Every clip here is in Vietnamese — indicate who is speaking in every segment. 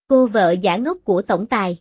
Speaker 1: Cô vợ giả ngốc của tổng tài.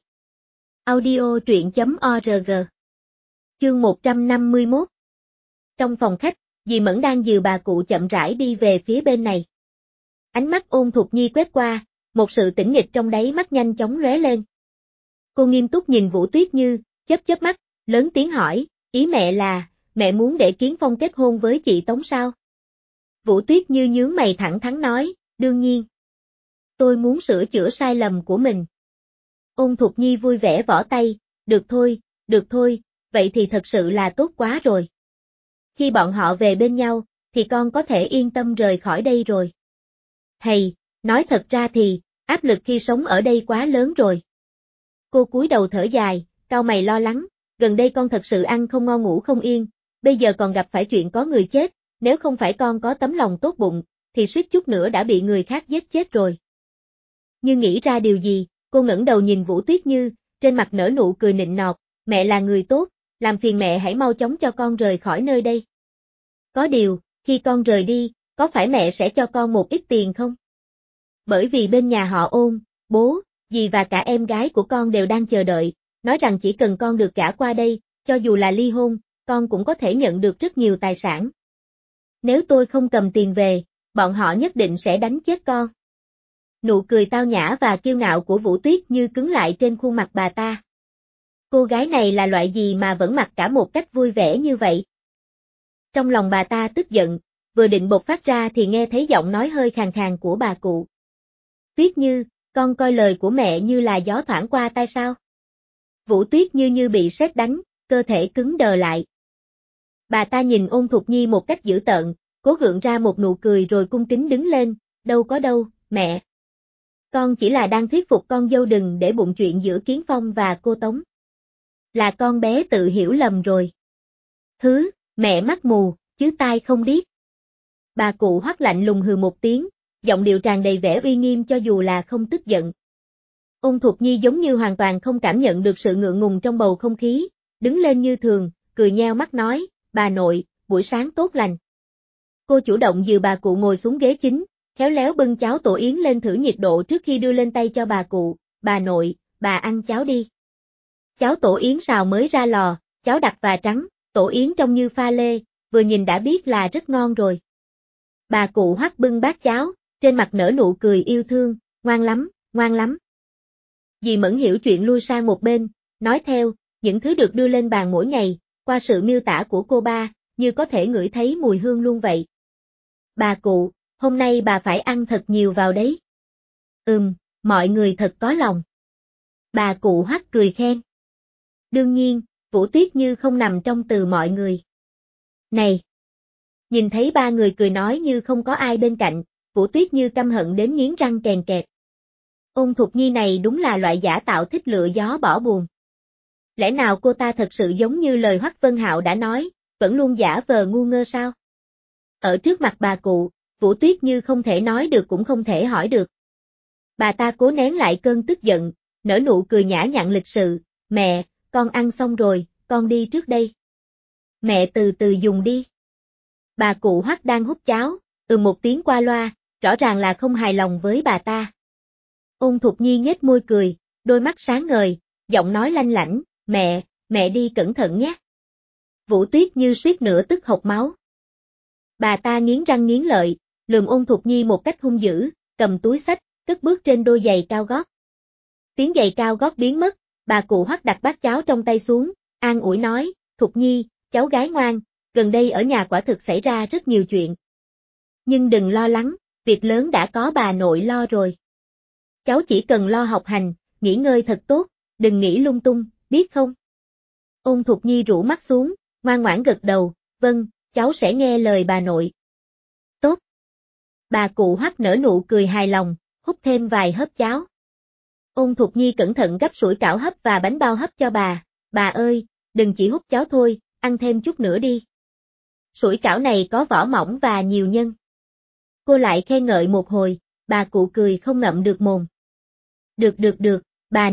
Speaker 1: Audio truyện.org. Chương 151. Trong phòng khách, dì Mẫn đang dìu bà cụ chậm rãi đi về phía bên này. Ánh mắt Ôn Thục Nhi quét qua, một sự tĩnh nghịch trong đáy mắt nhanh chóng lóe lên. Cô nghiêm túc nhìn Vũ Tuyết Như, chớp mắt, lớn tiếng hỏi, ý mẹ là, mẹ muốn để Kiến Phong kết hôn với chị Tống sao? Vũ Tuyết Như nhướng mày thẳng thắn nói, đương nhiên. Tôi muốn sửa chữa sai lầm của mình. Ôn Thục Nhi vui vẻ võ tay, được thôi, vậy thì thật sự là tốt quá rồi. Khi bọn họ về bên nhau, thì con có thể yên tâm rời khỏi đây rồi. Hay, nói thật ra thì, áp lực khi sống ở đây quá lớn rồi. Cô cúi đầu thở dài, cau mày lo lắng, gần đây con thật sự ăn không ngon ngủ không yên, bây giờ còn gặp phải chuyện có người chết, nếu không phải con có tấm lòng tốt bụng, thì suýt chút nữa đã bị người khác giết chết rồi. Như nghĩ ra điều gì, cô ngẩng đầu nhìn Vũ Tuyết Như, trên mặt nở nụ cười nịnh nọt, mẹ là người tốt, làm phiền mẹ hãy mau chóng cho con rời khỏi nơi đây. Có điều, khi con rời đi, có phải mẹ sẽ cho con một ít tiền không? Bởi vì bên nhà họ Ôn, bố, dì và cả em gái của con đều đang chờ đợi, nói rằng chỉ cần con được gả qua đây, cho dù là ly hôn, con cũng có thể nhận được rất nhiều tài sản. Nếu tôi không cầm tiền về, bọn họ nhất định sẽ đánh chết con. Nụ cười tao nhã và kiêu ngạo của Vũ Tuyết Như cứng lại trên khuôn mặt bà ta. Cô gái này là loại gì mà vẫn mặc cả một cách vui vẻ như vậy? Trong lòng bà ta tức giận, vừa định bộc phát ra thì nghe thấy giọng nói hơi khàn khàn của bà cụ. Tuyết Như, con coi lời của mẹ như là gió thoảng qua tai sao? Vũ Tuyết Như bị sét đánh, cơ thể cứng đờ lại. Bà ta nhìn Ôn Thục Nhi một cách dữ tợn, cố gượng ra một nụ cười rồi cung kính đứng lên, đâu có đâu, mẹ. Con chỉ là đang thuyết phục con dâu đừng để bụng chuyện giữa Kiến Phong và cô Tống. Là con bé tự hiểu lầm rồi. Hứ, mẹ mắt mù, chứ tai không điếc. Bà cụ Hoắc lạnh lùng hừ một tiếng, giọng điệu tràn đầy vẻ uy nghiêm cho dù là không tức giận. Ôn Thục Nhi giống như hoàn toàn không cảm nhận được sự ngượng ngùng trong bầu không khí, đứng lên như thường, cười nheo mắt nói, bà nội, buổi sáng tốt lành. Cô chủ động dìu bà cụ ngồi xuống ghế chính, khéo léo bưng cháo tổ yến lên thử nhiệt độ trước khi đưa lên tay cho bà cụ, bà nội, bà ăn cháo đi. Cháo tổ yến xào mới ra lò, cháo đặc và trắng, tổ yến trông như pha lê, vừa nhìn đã biết là rất ngon rồi. Bà cụ Hoắc bưng bát cháo, trên mặt nở nụ cười yêu thương, ngoan lắm, ngoan lắm. Dì Mẫn hiểu chuyện lui sang một bên, nói theo, những thứ được đưa lên bàn mỗi ngày, qua sự miêu tả của cô ba, như có thể ngửi thấy mùi hương luôn vậy. Bà cụ, hôm nay bà phải ăn thật nhiều vào đấy. Mọi người thật có lòng. Bà cụ Hoắc cười khen. Đương nhiên, Vũ Tuyết Như không nằm trong từ mọi người. Này! Nhìn thấy ba người cười nói như không có ai bên cạnh, Vũ Tuyết Như căm hận đến nghiến răng kèn kẹt. Ôn Thục Nhi này đúng là loại giả tạo thích lựa gió bỏ buồn. Lẽ nào cô ta thật sự giống như lời Hoắc Vân Hạo đã nói, vẫn luôn giả vờ ngu ngơ sao? Ở trước mặt bà cụ, Vũ Tuyết Như không thể nói được cũng không thể hỏi được. Bà ta cố nén lại cơn tức giận, nở nụ cười nhã nhặn lịch sự, mẹ, con ăn xong rồi, con đi trước đây. Mẹ từ từ dùng đi. Bà cụ Hoắc đang hút cháo, một tiếng qua loa, rõ ràng là không hài lòng với bà ta. Ôn Thục Nhi nhếch môi cười, đôi mắt sáng ngời, giọng nói lanh lảnh, mẹ đi cẩn thận nhé. Vũ Tuyết Như suýt nữa tức hộc máu. Bà ta nghiến răng nghiến lợi, lườm Ôn Thục Nhi một cách hung dữ, cầm túi xách, cất bước trên đôi giày cao gót. Tiếng giày cao gót biến mất, bà cụ Hoắc đặt bát cháo trong tay xuống, an ủi nói, Thục Nhi, cháu gái ngoan, gần đây ở nhà quả thực xảy ra rất nhiều chuyện. Nhưng đừng lo lắng, việc lớn đã có bà nội lo rồi. Cháu chỉ cần lo học hành, nghỉ ngơi thật tốt, đừng nghĩ lung tung, biết không? Ôn Thục Nhi rũ mắt xuống, ngoan ngoãn gật đầu, vâng, cháu sẽ nghe lời bà nội. Tốt. Bà cụ Hoắc nở nụ cười hài lòng, hút thêm vài hớp cháo. Ôn Thục Nhi cẩn thận gắp sủi cảo hấp và bánh bao hấp cho bà ơi, đừng chỉ hút cháo thôi, ăn thêm chút nữa đi. Sủi cảo này có vỏ mỏng và nhiều nhân. Cô lại khen ngợi một hồi, bà cụ cười không ngậm được mồm. Được, bà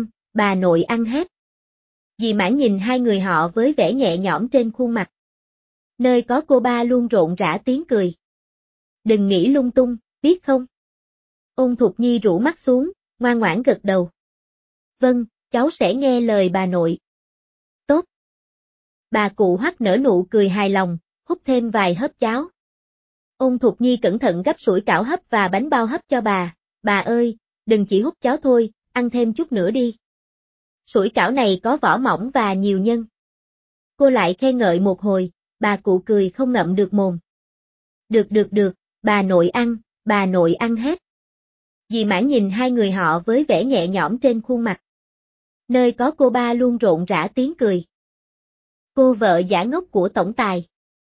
Speaker 1: nội ăn hết. Dì Mãn nhìn hai người họ với vẻ nhẹ nhõm trên khuôn mặt. Nơi có cô ba luôn rộn rã tiếng cười. Đừng nghĩ lung tung, biết không? Ôn Thục Nhi rũ mắt xuống, ngoan ngoãn gật đầu. Vâng, cháu sẽ nghe lời bà nội. Tốt. Bà cụ Hoắc nở nụ cười hài lòng, hút thêm vài hớp cháo. Ôn Thục Nhi cẩn thận gấp sủi cảo hấp và bánh bao hấp cho bà. Bà ơi, đừng chỉ hút cháo thôi, ăn thêm chút nữa đi. Sủi cảo này có vỏ mỏng và nhiều nhân. Cô lại khen ngợi một hồi, bà cụ cười không ngậm được mồm. Được, bà nội ăn hết. Dì Mãn nhìn hai người họ với vẻ nhẹ nhõm trên khuôn mặt. Nơi có cô ba luôn rộn rã tiếng cười. Cô vợ giả ngốc của tổng tài.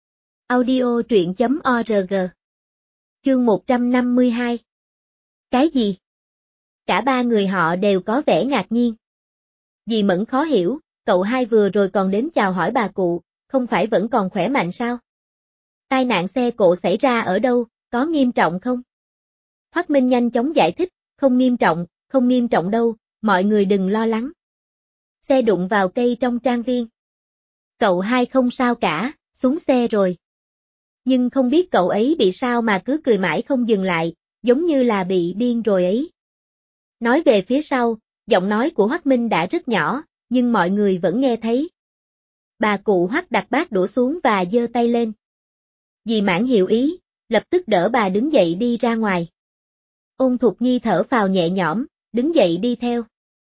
Speaker 1: Audio truyện.org. Chương 152. Cái gì? Cả ba người họ đều có vẻ ngạc nhiên. Dì Mẫn khó hiểu, cậu hai vừa rồi còn đến chào hỏi bà cụ, không phải vẫn còn khỏe mạnh sao? Tai nạn xe cộ xảy ra ở đâu, có nghiêm trọng không? Hoắc Minh nhanh chóng giải thích, không nghiêm trọng đâu, mọi người đừng lo lắng. Xe đụng vào cây trong trang viên. Cậu hai không sao cả, xuống xe rồi. Nhưng không biết cậu ấy bị sao mà cứ cười mãi không dừng lại, giống như là bị điên rồi ấy. Nói về phía sau, giọng nói của Hoắc Minh đã rất nhỏ, nhưng mọi người vẫn nghe thấy. Bà cụ Hoắc đặt bát đũa xuống và giơ tay lên. Dì Mãn hiểu ý, lập tức đỡ bà đứng dậy đi ra ngoài. Ôn Thục Nhi thở phào nhẹ nhõm, đứng dậy đi theo.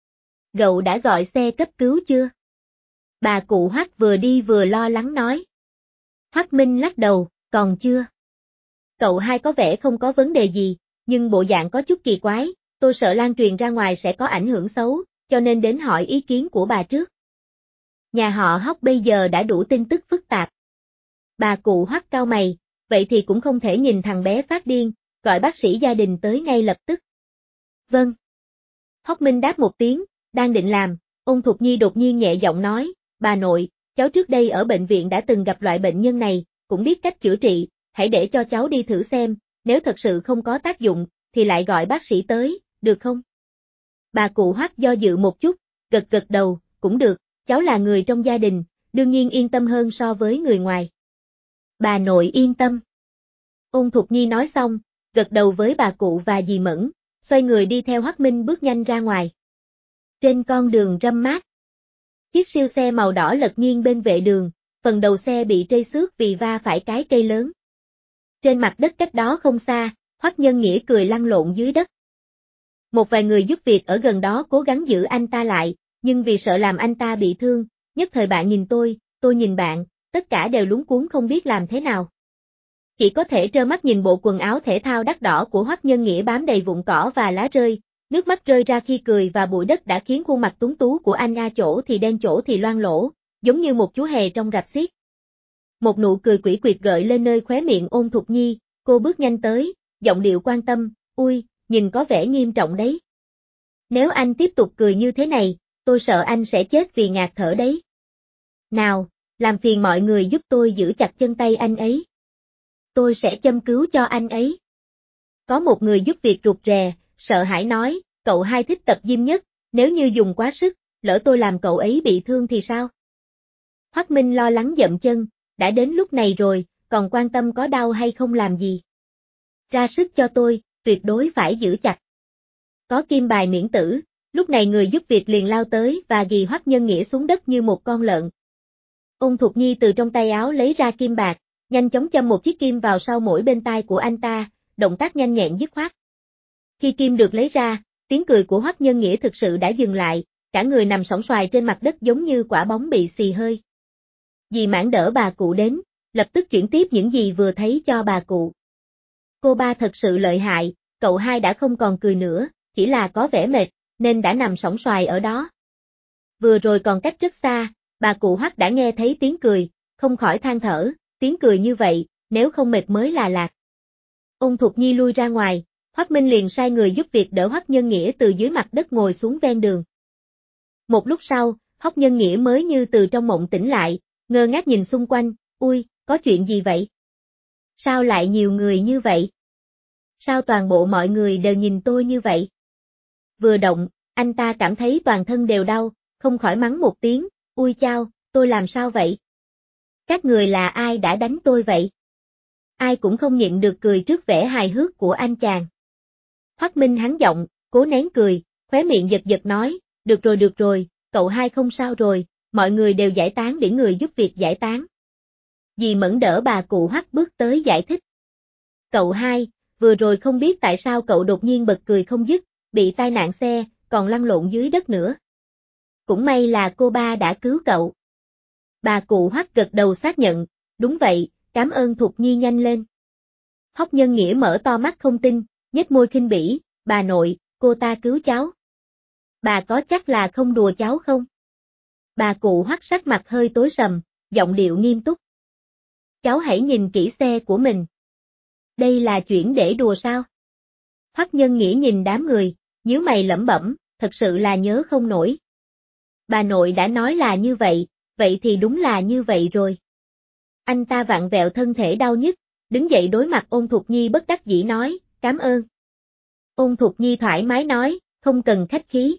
Speaker 1: Cậu đã gọi xe cấp cứu chưa? Bà cụ Hoắc vừa đi vừa lo lắng nói. Hoắc Minh lắc đầu, còn chưa. Cậu hai có vẻ không có vấn đề gì, nhưng bộ dạng có chút kỳ quái, tôi sợ lan truyền ra ngoài sẽ có ảnh hưởng xấu, cho nên đến hỏi ý kiến của bà trước. Nhà họ Hoắc bây giờ đã đủ tin tức phức tạp. Bà cụ Hoắc cau mày, vậy thì cũng không thể nhìn thằng bé phát điên, gọi bác sĩ gia đình tới ngay lập tức. Vâng. Hoắc Minh đáp một tiếng, đang định làm, Ôn Thục Nhi đột nhiên nhẹ giọng nói, bà nội, cháu trước đây ở bệnh viện đã từng gặp loại bệnh nhân này, cũng biết cách chữa trị, hãy để cho cháu đi thử xem, nếu thật sự không có tác dụng, thì lại gọi bác sĩ tới, được không? Bà cụ Hoắc do dự một chút, gật đầu, cũng được, cháu là người trong gia đình, đương nhiên yên tâm hơn so với người ngoài. Bà nội yên tâm. Ôn Thục Nhi nói xong, gật đầu với bà cụ và dì Mẫn, xoay người đi theo Hoắc Minh bước nhanh ra ngoài. Trên con đường râm mát, chiếc siêu xe màu đỏ lật nghiêng bên vệ đường, phần đầu xe bị trây xước vì va phải cái cây lớn. Trên mặt đất cách đó không xa, Hoắc Nhân Nghĩa cười lăn lộn dưới đất. Một vài người giúp việc ở gần đó cố gắng giữ anh ta lại, nhưng vì sợ làm anh ta bị thương, nhất thời bạn nhìn tôi nhìn bạn, tất cả đều lúng cuống không biết làm thế nào. Chỉ có thể trơ mắt nhìn bộ quần áo thể thao đắt đỏ của Hoắc Nhân Nghĩa bám đầy vụn cỏ và lá rơi, nước mắt rơi ra khi cười và bụi đất đã khiến khuôn mặt tuấn tú của anh chỗ thì đen chỗ thì loang lổ, giống như một chú hề trong rạp xiếc. Một nụ cười quỷ quyệt gợi lên nơi khóe miệng Ôn Thục Nhi, cô bước nhanh tới, giọng điệu quan tâm, ui, nhìn có vẻ nghiêm trọng đấy. Nếu anh tiếp tục cười như thế này, tôi sợ anh sẽ chết vì ngạt thở đấy. Nào, làm phiền mọi người giúp tôi giữ chặt chân tay anh ấy. Tôi sẽ châm cứu cho anh ấy. Có một người giúp việc rụt rè, sợ hãi nói, cậu hai thích tập gym nhất, nếu như dùng quá sức, lỡ tôi làm cậu ấy bị thương thì sao? Hoắc Minh lo lắng dậm chân, đã đến lúc này rồi, còn quan tâm có đau hay không làm gì. Ra sức cho tôi, tuyệt đối phải giữ chặt. Có kim bài miễn tử, lúc này người giúp việc liền lao tới và ghì Hoắc Nhân Nghĩa xuống đất như một con lợn. Ôn Thục Nhi từ trong tay áo lấy ra kim bạc, nhanh chóng châm một chiếc kim vào sau mỗi bên tai của anh ta, động tác nhanh nhẹn dứt khoát. Khi kim được lấy ra, tiếng cười của Hoắc Nhân Nghĩa thực sự đã dừng lại, cả người nằm sõng soài trên mặt đất giống như quả bóng bị xì hơi. Dì Mãn đỡ bà cụ đến, lập tức chuyển tiếp những gì vừa thấy cho bà cụ. Cô ba thật sự lợi hại, cậu hai đã không còn cười nữa, chỉ là có vẻ mệt, nên đã nằm sõng soài ở đó. Vừa rồi còn cách rất xa, bà cụ Hoắc đã nghe thấy tiếng cười, không khỏi than thở, tiếng cười như vậy, nếu không mệt mới là lạc. Ôn Thục Nhi lui ra ngoài, Hoắc Minh liền sai người giúp việc đỡ Hoắc Nhân Nghĩa từ dưới mặt đất ngồi xuống ven đường. Một lúc sau, Hoắc Nhân Nghĩa mới như từ trong mộng tỉnh lại, ngơ ngác nhìn xung quanh, ui, có chuyện gì vậy? Sao lại nhiều người như vậy? Sao toàn bộ mọi người đều nhìn tôi như vậy? Vừa động, anh ta cảm thấy toàn thân đều đau, không khỏi mắng một tiếng, ui chao, tôi làm sao vậy? Các người là ai đã đánh tôi vậy? Ai cũng không nhịn được cười trước vẻ hài hước của anh chàng. Hoắc Minh hắn giọng, cố nén cười, Khóe miệng giật giật nói, được rồi, cậu hai không sao rồi, mọi người đều giải tán để người giúp việc giải tán. Dì Mẫn đỡ bà cụ Hoắc bước tới giải thích. Cậu hai, vừa rồi không biết tại sao cậu đột nhiên bật cười không dứt, bị tai nạn xe, còn lăn lộn dưới đất nữa. Cũng may là cô ba đã cứu cậu. Bà cụ Hoắc gật đầu xác nhận, đúng vậy, cảm ơn Thục Nhi nhanh lên. Hóc Nhân Nghĩa mở to mắt không tin, nhếch môi khinh bỉ, bà nội, cô ta cứu cháu. Bà có chắc là không đùa cháu không? Bà cụ Hoắc sắc mặt hơi tối sầm, giọng điệu nghiêm túc. Cháu hãy nhìn kỹ xe của mình. Đây là chuyện để đùa sao? Hoắc Nhân Nghĩa nhìn đám người, nhíu mày lẩm bẩm, thật sự là nhớ không nổi. Bà nội đã nói là như vậy thì đúng là như vậy rồi. Anh ta vặn vẹo thân thể đau nhức, đứng dậy đối mặt Ôn Thục Nhi bất đắc dĩ nói, cảm ơn. Ôn Thục Nhi thoải mái nói, không cần khách khí.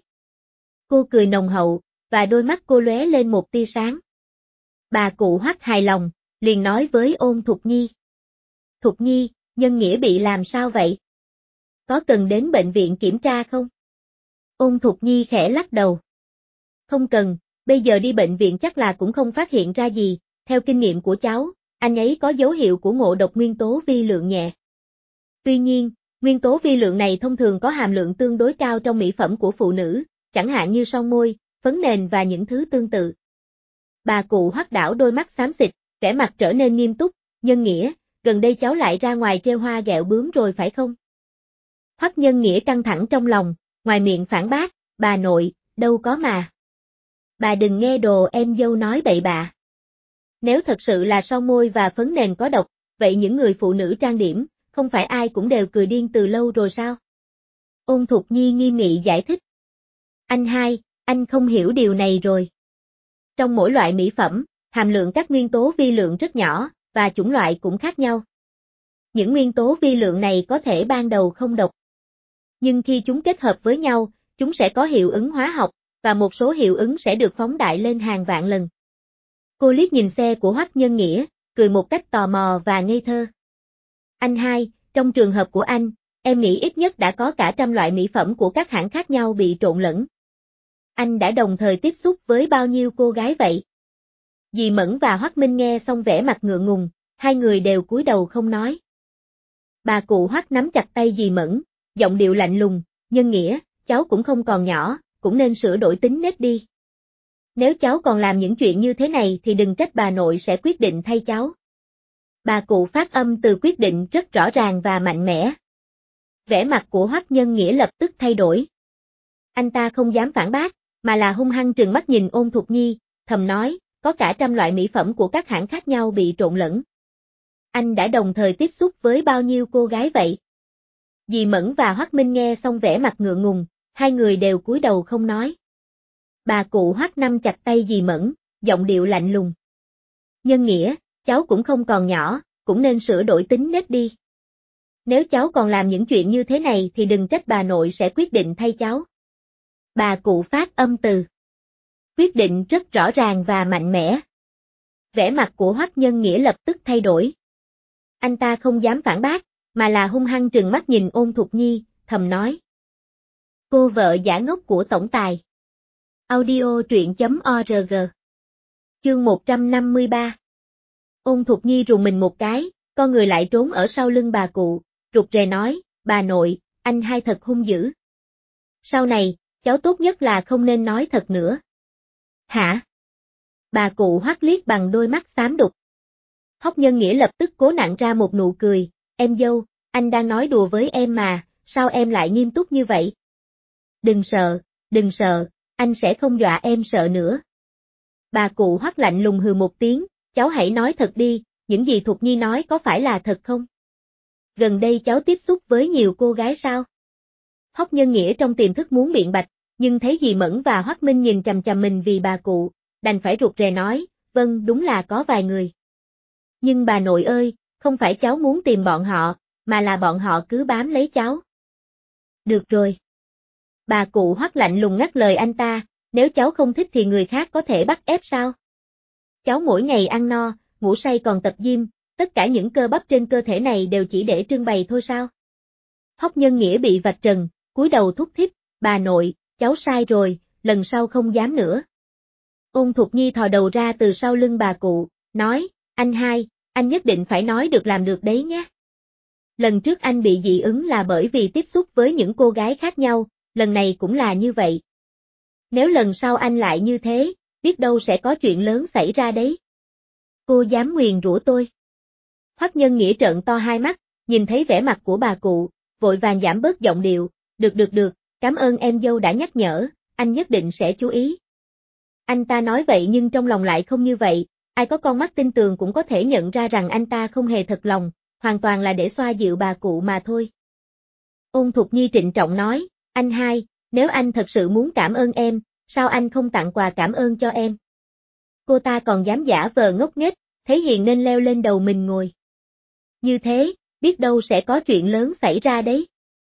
Speaker 1: Cô cười nồng hậu, và đôi mắt cô lóe lên một tia sáng. Bà cụ Hoắc hài lòng, liền nói với Ôn Thục Nhi. Thục Nhi, Nhân Nghĩa bị làm sao vậy? Có cần đến bệnh viện kiểm tra không? Ôn Thục Nhi khẽ lắc đầu. Không cần, bây giờ đi bệnh viện chắc là cũng không phát hiện ra gì, theo kinh nghiệm của cháu, anh ấy có dấu hiệu của ngộ độc nguyên tố vi lượng nhẹ. Tuy nhiên, nguyên tố vi lượng này thông thường có hàm lượng tương đối cao trong mỹ phẩm của phụ nữ, chẳng hạn như son môi, phấn nền và những thứ tương tự. Bà cụ Hoắc đảo đôi mắt xám xịt, vẻ mặt trở nên nghiêm túc, Nhân Nghĩa, gần đây cháu lại ra ngoài trêu hoa ghẹo bướm rồi phải không? Hoắc Nhân Nghĩa căng thẳng trong lòng, ngoài miệng phản bác, bà nội, đâu có mà. Bà đừng nghe đồ em dâu nói bậy bạ. Nếu thật sự là son môi và phấn nền có độc, vậy những người phụ nữ trang điểm, không phải ai cũng đều cười điên từ lâu rồi sao? Ôn Thục Nhi nghiêm nghị giải thích. Anh hai, anh không hiểu điều này rồi. Trong mỗi loại mỹ phẩm, hàm lượng các nguyên tố vi lượng rất nhỏ, và chủng loại cũng khác nhau. Những nguyên tố vi lượng này có thể ban đầu không độc. Nhưng khi chúng kết hợp với nhau, chúng sẽ có hiệu ứng hóa học, và một số hiệu ứng sẽ được phóng đại lên hàng vạn lần. Cô liếc nhìn xe của Hoắc Nhân Nghĩa, cười một cách tò mò và ngây thơ. Anh hai, trong trường hợp của anh, em nghĩ ít nhất đã có cả trăm loại mỹ phẩm của các hãng khác nhau bị trộn lẫn. Anh đã đồng thời tiếp xúc với bao nhiêu cô gái vậy? Dì Mẫn và Hoắc Minh nghe xong vẻ mặt ngượng ngùng, hai người đều cúi đầu không nói. Bà cụ Hoắc nắm chặt tay dì Mẫn, giọng điệu lạnh lùng, Nhân Nghĩa, cháu cũng không còn nhỏ, cũng nên sửa đổi tính nết đi. Nếu cháu còn làm những chuyện như thế này thì đừng trách bà nội sẽ quyết định thay cháu. Bà cụ phát âm từ quyết định rất rõ ràng và mạnh mẽ. Vẻ mặt của Hoắc Nhân Nghĩa lập tức thay đổi. Anh ta không dám phản bác, mà là hung hăng trừng mắt nhìn Ôn Thục Nhi, thầm nói, có cả trăm loại mỹ phẩm của các hãng khác nhau bị trộn lẫn. Anh đã đồng thời tiếp xúc với bao nhiêu cô gái vậy? Dì Mẫn và Hoắc Minh nghe xong vẻ mặt ngượng ngùng, hai người đều cúi đầu không nói. Bà cụ Hoắc nắm chặt tay dì Mẫn, giọng điệu lạnh lùng. Nhân Nghĩa, cháu cũng không còn nhỏ, cũng nên sửa đổi tính nết đi. Nếu cháu còn làm những chuyện như thế này thì đừng trách bà nội sẽ quyết định thay cháu. Bà cụ phát âm từ. Quyết định rất rõ ràng và mạnh mẽ. Vẻ mặt của Hoắc Nhân Nghĩa lập tức thay đổi. Anh ta không dám phản bác, mà là hung hăng trừng mắt nhìn Ôn Thục Nhi, thầm nói. Cô vợ giả ngốc của tổng tài. Audio truyện.org. Chương 153. Ôn Thục Nhi rùng mình một cái, con người lại trốn ở sau lưng bà cụ, rụt rè nói, bà nội, anh hai thật hung dữ. Sau này, cháu tốt nhất là không nên nói thật nữa. Hả? Bà cụ Hoắc liếc bằng đôi mắt xám đục. Hoắc Nhân Nghĩa lập tức cố nặn ra một nụ cười, em dâu, anh đang nói đùa với em mà, sao em lại nghiêm túc như vậy? Đừng sợ, anh sẽ không dọa em sợ nữa. Bà cụ Hoắc lạnh lùng hừ một tiếng, cháu hãy nói thật đi, những gì Thục Nhi nói có phải là thật không? Gần đây cháu tiếp xúc với nhiều cô gái sao? Hoắc Nhân Nghĩa trong tiềm thức muốn biện bạch, nhưng thấy dì Mẫn và Hoắc Minh nhìn chằm chằm mình vì bà cụ, đành phải rụt rè nói, vâng đúng là có vài người. Nhưng bà nội ơi, không phải cháu muốn tìm bọn họ, mà là bọn họ cứ bám lấy cháu. Được rồi. Bà cụ Hoắc lạnh lùng ngắt lời anh ta, nếu cháu không thích thì người khác có thể bắt ép sao? Cháu mỗi ngày ăn no, ngủ say còn tập gym, tất cả những cơ bắp trên cơ thể này đều chỉ để trưng bày thôi sao? Hoắc Nhân Nghĩa bị vạch trần, cúi đầu thúc thích, bà nội, cháu sai rồi, lần sau không dám nữa. Ôn Thục Nhi thò đầu ra từ sau lưng bà cụ, nói, anh hai, anh nhất định phải nói được làm được đấy nhé. Lần trước anh bị dị ứng là bởi vì tiếp xúc với những cô gái khác nhau, lần này cũng là như vậy. Nếu lần sau anh lại như thế, biết đâu sẽ có chuyện lớn xảy ra đấy. Cô dám nguyền rủa tôi. Hoắc Nhân Nghĩa trợn to hai mắt, nhìn thấy vẻ mặt của bà cụ, vội vàng giảm bớt giọng điệu, được, cảm ơn em dâu đã nhắc nhở, anh nhất định sẽ chú ý. Anh ta nói vậy nhưng trong lòng lại không như vậy, ai có con mắt tinh tường cũng có thể nhận ra rằng anh ta không hề thật lòng, hoàn toàn là để xoa dịu bà cụ mà thôi. Ôn Thục Nhi trịnh trọng nói, anh hai, nếu anh thật sự muốn cảm ơn em, sao anh không tặng quà cảm ơn cho em? Cô ta còn dám giả vờ ngốc nghếch, thấy hiền nên leo lên đầu mình ngồi. Như thế, biết đâu sẽ có chuyện lớn xảy ra đấy.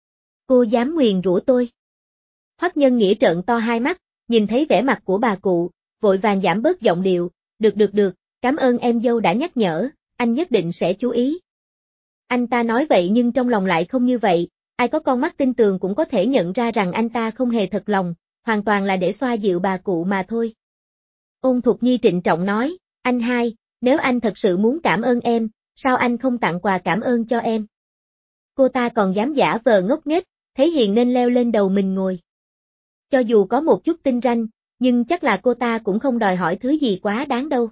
Speaker 1: Cô dám nguyền rủa tôi. Hoắc Nhân Nghĩa trợn to hai mắt, nhìn thấy vẻ mặt của bà cụ, vội vàng giảm bớt giọng điệu, được, cảm ơn em dâu đã nhắc nhở, anh nhất định sẽ chú ý. Anh ta nói vậy nhưng trong lòng lại không như vậy, ai có con mắt tinh tường cũng có thể nhận ra rằng anh ta không hề thật lòng, hoàn toàn là để xoa dịu bà cụ mà thôi. Ôn Thục Nhi trịnh trọng nói, anh hai, nếu anh thật sự muốn cảm ơn em, sao anh không tặng quà cảm ơn cho em? Cô ta còn dám giả vờ ngốc nghếch, thấy hiền nên leo lên đầu mình ngồi. Cho dù có một chút tinh ranh, nhưng chắc là cô ta cũng không đòi hỏi thứ gì quá đáng đâu.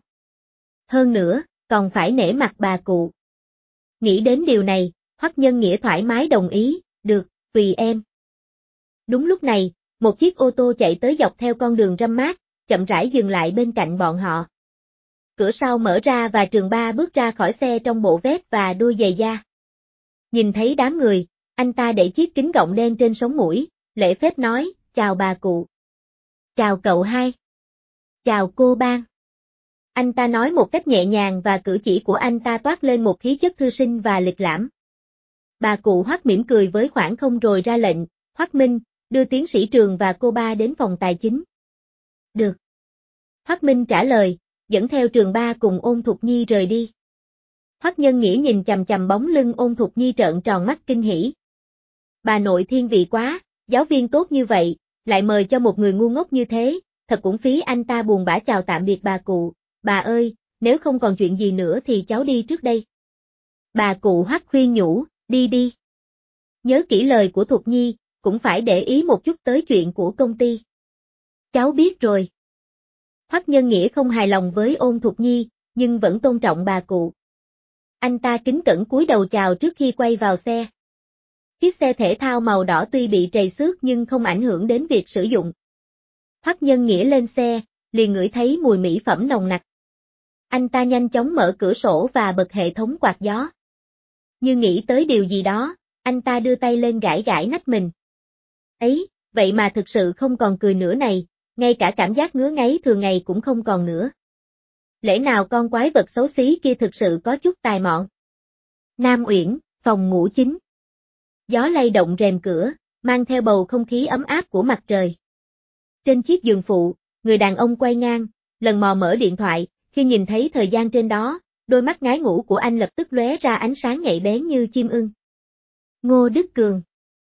Speaker 1: Hơn nữa, còn phải nể mặt bà cụ. Nghĩ đến điều này, Hoắc Nhân Nghĩa thoải mái đồng ý, được, tùy em. Đúng lúc này, một chiếc ô tô chạy tới dọc theo con đường râm mát, chậm rãi dừng lại bên cạnh bọn họ. Cửa sau mở ra và Trường Ba bước ra khỏi xe trong bộ vest và đôi giày da. Nhìn thấy đám người, anh ta đẩy chiếc kính gọng đen trên sống mũi, lễ phép nói, chào bà cụ. Chào cậu hai. Chào cô Ban. Anh ta nói một cách nhẹ nhàng và cử chỉ của anh ta toát lên một khí chất thư sinh và lịch lãm. Bà cụ Hoắc mỉm cười với khoảng không rồi ra lệnh, Hoắc Minh, đưa tiến sĩ Trường và cô Ba đến phòng tài chính. Được. Hoắc Minh trả lời, dẫn theo Trường Ba cùng Ôn Thục Nhi rời đi. Hoắc Nhân Nghĩa nhìn chằm chằm bóng lưng Ôn Thục Nhi trợn tròn mắt kinh hỉ. Bà nội thiên vị quá, giáo viên tốt như vậy, lại mời cho một người ngu ngốc như thế, thật cũng phí. Anh ta buồn bã chào tạm biệt bà cụ, bà ơi, nếu không còn chuyện gì nữa thì cháu đi trước đây. Bà cụ Hoắc khuyên nhủ, đi đi. Nhớ kỹ lời của Thục Nhi, cũng phải để ý một chút tới chuyện của công ty. Cháu biết rồi. Hoắc Nhân Nghĩa không hài lòng với Ôn Thục Nhi, nhưng vẫn tôn trọng bà cụ. Anh ta kính cẩn cúi đầu chào trước khi quay vào xe. Chiếc xe thể thao màu đỏ tuy bị trầy xước nhưng không ảnh hưởng đến việc sử dụng. Hoắc Nhân Nghĩa lên xe, liền ngửi thấy mùi mỹ phẩm nồng nặc. Anh ta nhanh chóng mở cửa sổ và bật hệ thống quạt gió. Như nghĩ tới điều gì đó, anh ta đưa tay lên gãi gãi nách mình. Ấy, vậy mà thực sự không còn cười nữa này, ngay cả cảm giác ngứa ngáy thường ngày cũng không còn nữa. Lẽ nào con quái vật xấu xí kia thực sự có chút tài mọn? Nam Uyển, phòng ngủ chính. Gió lay động rèm cửa, mang theo bầu không khí ấm áp của mặt trời. Trên chiếc giường phụ, người đàn ông quay ngang, lần mò mở điện thoại, khi nhìn thấy thời gian trên đó, đôi mắt ngái ngủ của anh lập tức lóe ra ánh sáng nhạy bén như chim ưng. Ngô Đức Cường.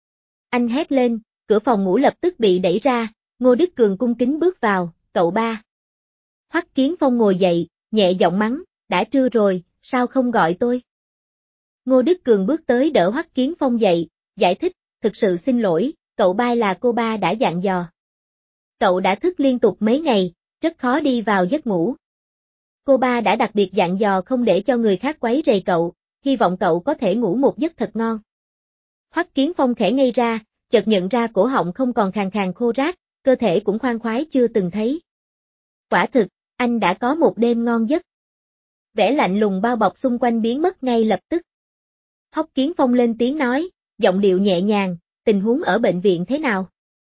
Speaker 1: Anh hét lên, cửa phòng ngủ lập tức bị đẩy ra, Ngô Đức Cường cung kính bước vào, cậu Ba. Hoắc Kiến Phong ngồi dậy, nhẹ giọng mắng, đã trưa rồi, sao không gọi tôi? Ngô Đức Cường bước tới đỡ Hoắc Kiến Phong dậy, giải thích, thực sự xin lỗi, cậu Ba là cô Ba đã dặn dò. Cậu đã thức liên tục mấy ngày, rất khó đi vào giấc ngủ. Cô Ba đã đặc biệt dặn dò không để cho người khác quấy rầy cậu, hy vọng cậu có thể ngủ một giấc thật ngon. Hoắc Kiến Phong khẽ ngây ra, chợt nhận ra cổ họng không còn khàn khàn khô rát, cơ thể cũng khoan khoái chưa từng thấy. Quả thực, anh đã có một đêm ngon giấc. Vẻ lạnh lùng bao bọc xung quanh biến mất ngay lập tức. Hoắc Kiến Phong lên tiếng nói, giọng điệu nhẹ nhàng, tình huống ở bệnh viện thế nào?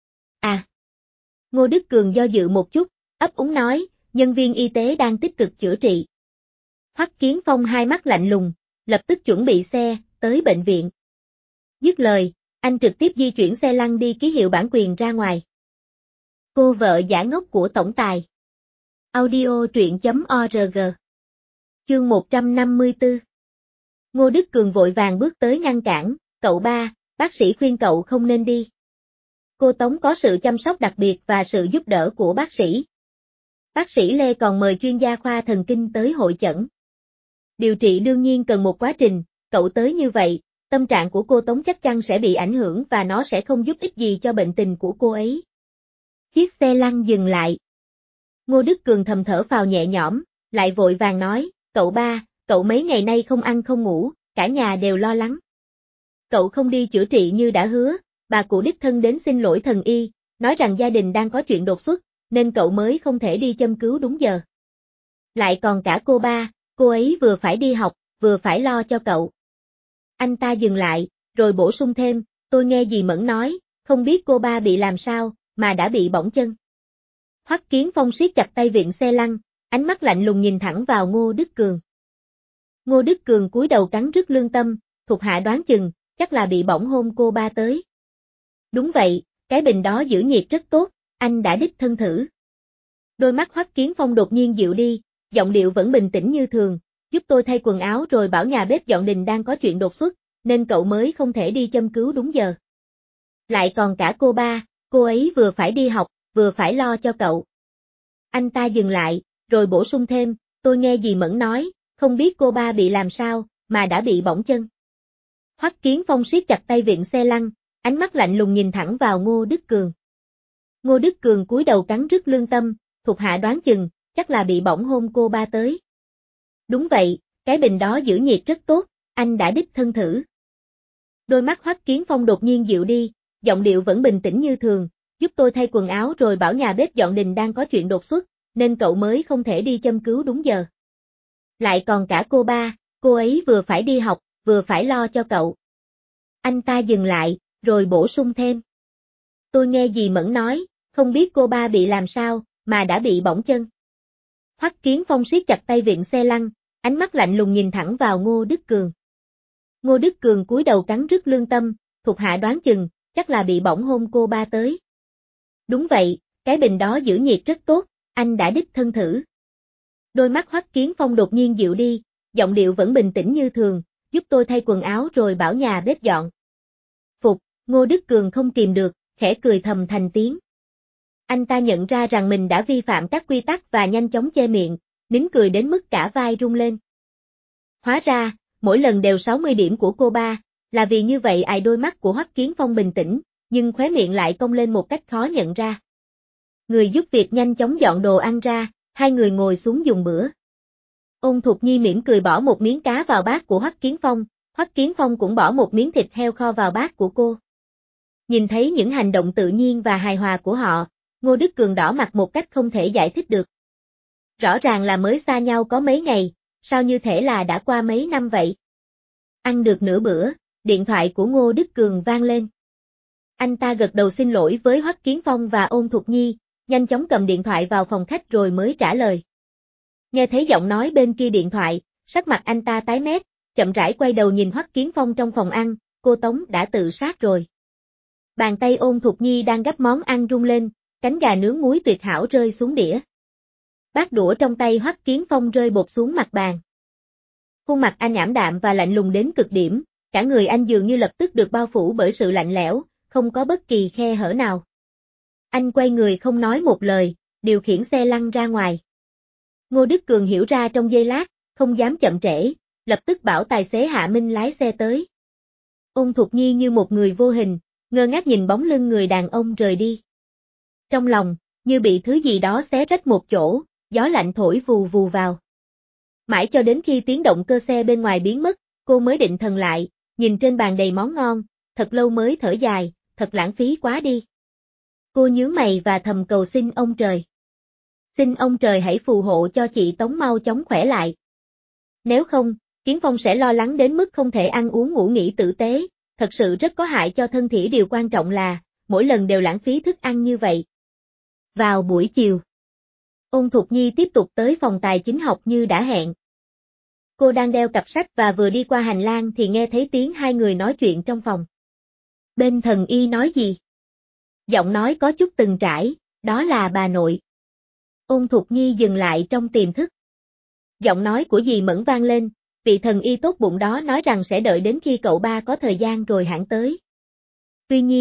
Speaker 1: À. Ngô Đức Cường do dự một chút, ấp úng nói, nhân viên y tế đang tích cực chữa trị. Hoắc Kiến Phong hai mắt lạnh lùng, lập tức chuẩn bị xe, tới bệnh viện. Dứt lời, anh trực tiếp di chuyển xe lăn đi ký hiệu bản quyền ra ngoài. Cô vợ giả ngốc của tổng tài. Audio truyện.org. Chương 154. Ngô Đức Cường vội vàng bước tới ngăn cản, cậu Ba, bác sĩ khuyên cậu không nên đi. Cô Tống có sự chăm sóc đặc biệt và sự giúp đỡ của bác sĩ. Bác sĩ Lê còn mời chuyên gia khoa thần kinh tới hội chẩn. Điều trị đương nhiên cần một quá trình, cậu tới như vậy, tâm trạng của cô Tống chắc chắn sẽ bị ảnh hưởng và nó sẽ không giúp ích gì cho bệnh tình của cô ấy. Chiếc xe lăn dừng lại. Ngô Đức Cường thầm thở phào nhẹ nhõm, lại vội vàng nói, cậu ba, cậu mấy ngày nay không ăn không ngủ, cả nhà đều lo lắng. Cậu không đi chữa trị như đã hứa, bà cụ đích thân đến xin lỗi thần y, nói rằng gia đình đang có chuyện đột xuất, nên cậu mới không thể đi châm cứu đúng giờ. Lại còn cả cô ba, cô ấy vừa phải đi học, vừa phải lo cho cậu. Anh ta dừng lại, rồi bổ sung thêm, tôi nghe dì Mẫn nói, không biết cô ba bị làm sao, mà đã bị bỏng chân. Hoắc Kiến Phong siết chặt tay vịn xe lăn, ánh mắt lạnh lùng nhìn thẳng vào Ngô Đức Cường. Ngô Đức Cường cúi đầu cắn rứt lương tâm, thuộc hạ đoán chừng, chắc là bị bỏng hôm cô ba tới. Đúng vậy, cái bình đó giữ nhiệt rất tốt, anh đã đích thân thử. Đôi mắt Hoắc Kiến Phong đột nhiên dịu đi, giọng điệu vẫn bình tĩnh như thường, giúp tôi thay quần áo rồi bảo nhà bếp dọn đình đang có chuyện đột xuất, nên cậu mới không thể đi châm cứu đúng giờ. Lại còn cả cô ba, cô ấy vừa phải đi học, vừa phải lo cho cậu. Anh ta dừng lại, rồi bổ sung thêm, tôi nghe dì Mẫn nói, không biết cô ba bị làm sao, mà đã bị bỏng chân. Hoắc Kiến Phong siết chặt tay vịn xe lăn, ánh mắt lạnh lùng nhìn thẳng vào Ngô Đức Cường. Ngô Đức Cường cúi đầu cắn rứt lương tâm, thuộc hạ đoán chừng, chắc là bị bỏng hôm cô ba tới. Đúng vậy, cái bình đó giữ nhiệt rất tốt, anh đã đích thân thử. Đôi mắt Hoắc Kiến Phong đột nhiên dịu đi, giọng điệu vẫn bình tĩnh như thường, giúp tôi thay quần áo rồi bảo nhà bếp dọn đình đang có chuyện đột xuất, nên cậu mới không thể đi châm cứu đúng giờ. Lại còn cả cô ba, cô ấy vừa phải đi học, vừa phải lo cho cậu. Anh ta dừng lại, rồi bổ sung thêm. Tôi nghe dì Mẫn nói, không biết cô ba bị làm sao, mà đã bị bỏng chân. Hoắc Kiến Phong siết chặt tay vịn xe lăn, ánh mắt lạnh lùng nhìn thẳng vào Ngô Đức Cường. Ngô Đức Cường cúi đầu cắn rứt lương tâm, thuộc hạ đoán chừng, chắc là bị bỏng hôm cô ba tới. Đúng vậy, cái bình đó giữ nhiệt rất tốt, anh đã đích thân thử. Đôi mắt Hoắc Kiến Phong đột nhiên dịu đi, giọng điệu vẫn bình tĩnh như thường, giúp tôi thay quần áo rồi bảo nhà bếp dọn. Phục, Ngô Đức Cường không kìm được, khẽ cười thầm thành tiếng. Anh ta nhận ra rằng mình đã vi phạm các quy tắc và nhanh chóng che miệng, nín cười đến mức cả vai rung lên. Hóa ra, mỗi lần đều 60 điểm của cô ba, là vì như vậy ai đôi mắt của Hoắc Kiến Phong bình tĩnh, nhưng khóe miệng lại cong lên một cách khó nhận ra. Người giúp việc nhanh chóng dọn đồ ăn ra, hai người ngồi xuống dùng bữa. Ôn Thục Nhi mỉm cười bỏ một miếng cá vào bát của Hoắc Kiến Phong, Hoắc Kiến Phong cũng bỏ một miếng thịt heo kho vào bát của cô. Nhìn thấy những hành động tự nhiên và hài hòa của họ, Ngô Đức Cường đỏ mặt một cách không thể giải thích được. Rõ ràng là mới xa nhau có mấy ngày, sao như thể là đã qua mấy năm vậy. Ăn được nửa bữa, điện thoại của Ngô Đức Cường vang lên. Anh ta gật đầu xin lỗi với Hoắc Kiến Phong và Ôn Thục Nhi, nhanh chóng cầm điện thoại vào phòng khách rồi mới trả lời. Nghe thấy giọng nói bên kia điện thoại, sắc mặt anh ta tái mét, chậm rãi quay đầu nhìn Hoắc Kiến Phong trong phòng ăn, cô Tống đã tự sát rồi. Bàn tay Ôn Thục Nhi đang gắp món ăn rung lên, cánh gà nướng muối tuyệt hảo rơi xuống đĩa. Bát đũa trong tay Hoắc Kiến Phong rơi bột xuống mặt bàn. Khuôn mặt anh ảm đạm và lạnh lùng đến cực điểm, cả người anh dường như lập tức được bao phủ bởi sự lạnh lẽo, không có bất kỳ khe hở nào. Anh quay người không nói một lời, điều khiển xe lăn ra ngoài. Ngô Đức Cường hiểu ra trong giây lát, không dám chậm trễ, lập tức bảo tài xế Hạ Minh lái xe tới. Ôn Thục Nhi như một người vô hình, ngơ ngác nhìn bóng lưng người đàn ông rời đi. Trong lòng, như bị thứ gì đó xé rách một chỗ, gió lạnh thổi vù vù vào. Mãi cho đến khi tiếng động cơ xe bên ngoài biến mất, cô mới định thần lại, nhìn trên bàn đầy món ngon, thật lâu mới thở dài, thật lãng phí quá đi. Cô nhướng mày và thầm cầu xin ông trời. Xin ông trời hãy phù hộ cho chị Tống mau chóng khỏe lại. Nếu không, Kiến Phong sẽ lo lắng đến mức không thể ăn uống ngủ nghỉ tử tế, thật sự rất có hại cho thân thể. Điều quan trọng là, mỗi lần đều lãng phí thức ăn như vậy. Vào buổi chiều, Ôn Thục Nhi tiếp tục tới phòng tài chính học như đã hẹn. Cô đang đeo cặp sách và vừa đi qua hành lang thì nghe thấy tiếng hai người nói chuyện trong phòng. Bên thần y nói gì? Giọng nói có chút từng trải, đó là bà nội. Ôn Thục Nhi dừng lại trong tiềm thức. Giọng nói của dì Mẫn vang lên, vị thần y tốt bụng đó nói rằng sẽ đợi đến khi cậu ba có thời gian rồi hãng tới. Tuy nhiên,